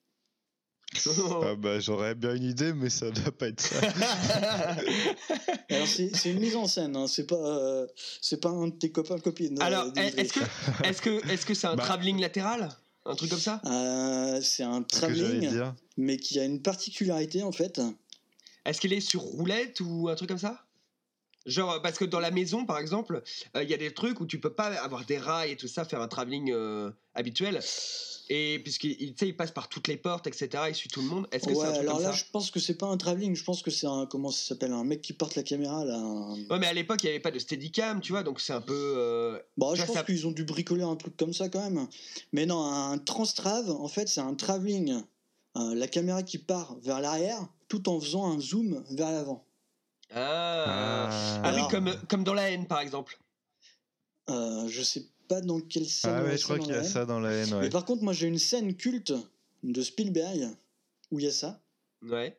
Ah bah j'aurais bien une idée, mais ça doit pas être ça. Alors, c'est c'est une mise en scène, hein, c'est pas, euh, c'est pas un de tes copains-copines. euh, Alors, Dimitri. est-ce que est-ce que est-ce que c'est un Bah. travelling latéral, un truc comme ça? Euh, c'est un Ce que j'allais travelling, dire. mais qui a une particularité, en fait. Est-ce qu'il est sur roulette ou un truc comme ça? Genre, parce que dans la maison, par exemple, il euh, y a des trucs où tu peux pas avoir des rails et tout ça, faire un travelling euh, habituel. Et puisqu'il tu sais, il passe par toutes les portes, et cetera, il suit tout le monde. Est-ce que ouais, c'est un truc alors comme là, ça je pense que c'est pas un travelling, je pense que c'est un. Comment ça s'appelle? Un mec qui porte la caméra, là. Un... Ouais, mais à l'époque, il n'y avait pas de Steadicam, tu vois, donc c'est un peu. Euh... Bon, je vois, pense ça... qu'ils ont dû bricoler un truc comme ça quand même. Mais non, un transtrave, en fait, c'est un travelling. Euh, la caméra qui part vers l'arrière, tout en faisant un zoom vers l'avant. Ah, ah, Ah. oui, comme, comme dans La Haine, par exemple. Euh, je sais pas dans quelle scène. Ah on ouais, a je ça crois dans qu'il y la a haine. ça dans la haine, ouais. Mais par contre, moi j'ai une scène culte de Spielberg où il y a ça. Ouais.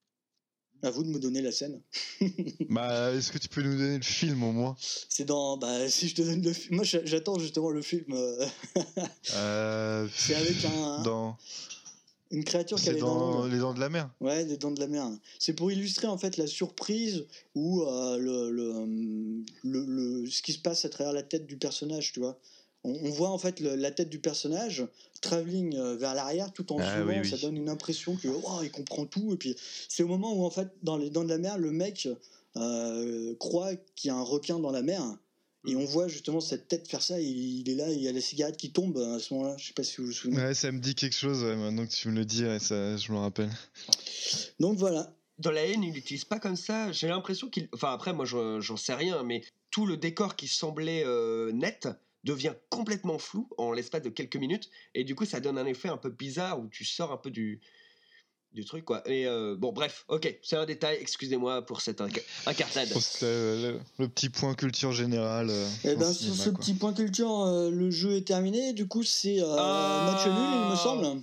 À vous de me donner la scène. Bah, est-ce que tu peux nous donner le film au moins? C'est dans. Bah, si je te donne le film. Moi j'a- j'attends justement le film. euh, euh, C'est avec un. Dans... Une créature qui a C'est les dents dans longues. Les Dents de la Mer. Ouais, les dents de la mer. C'est pour illustrer en fait la surprise ou euh, le, le, le, le- ce qui se passe à travers la tête du personnage, tu vois. On, on voit en fait le- la tête du personnage travelling euh, vers l'arrière tout en Ah, zoomant, oui, oui. ça donne une impression que oh, il comprend tout. Et puis c'est au moment où en fait dans les dents de la mer, le mec euh, croit qu'il y a un requin dans la mer. Et on voit justement cette tête faire ça, il, il est là, il y a la cigarette qui tombe à ce moment-là, je sais pas si vous vous souvenez. Ouais, ça me dit quelque chose, ouais, maintenant que tu me le dis, ouais, ça, je me rappelle. Donc voilà. Dans La Haine, il l'utilise pas comme ça. J'ai l'impression qu'il. Enfin, après, moi, je- j'en sais rien, mais tout le décor qui semblait euh, net devient complètement flou en l'espace de quelques minutes. Et du coup, ça donne un effet un peu bizarre où tu sors un peu du, du truc, quoi. Et euh, bon, bref, ok, c'est un détail. Excusez-moi pour cette inca- incartade. Oh, c'était, euh, le, le petit point culture générale. euh, Et en ben cinéma, sur ce quoi. petit point culture, euh, le jeu est terminé. Du coup, c'est euh, Ah. match nul, il me semble.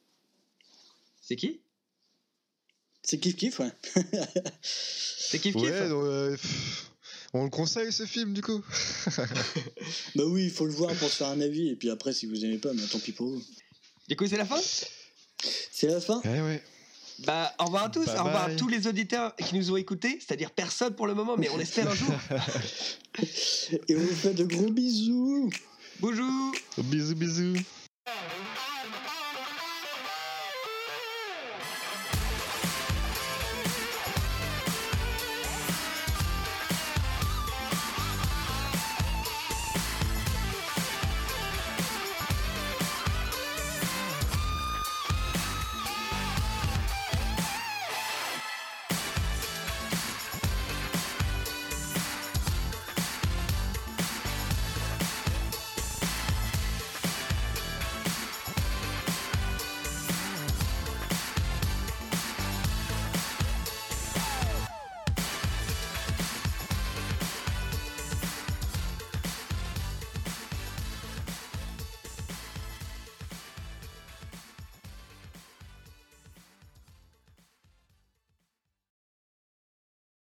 C'est qui C'est kiff kiff, ouais. C'est kiff kiff. Ouais, donc, euh, pff, on le conseille ce film du coup. Bah oui, il faut le voir pour se faire un avis. Et puis après, si vous aimez pas, bah, tant pis pour vous. Du coup, c'est la fin. C'est la fin. Eh ouais. Bah, au revoir à tous, Bye au revoir à bye. tous les auditeurs qui nous ont écoutés, c'est-à-dire personne pour le moment, mais on espère un jour. Et on vous fait de gros bisous. Bonjour. Bisous bisous.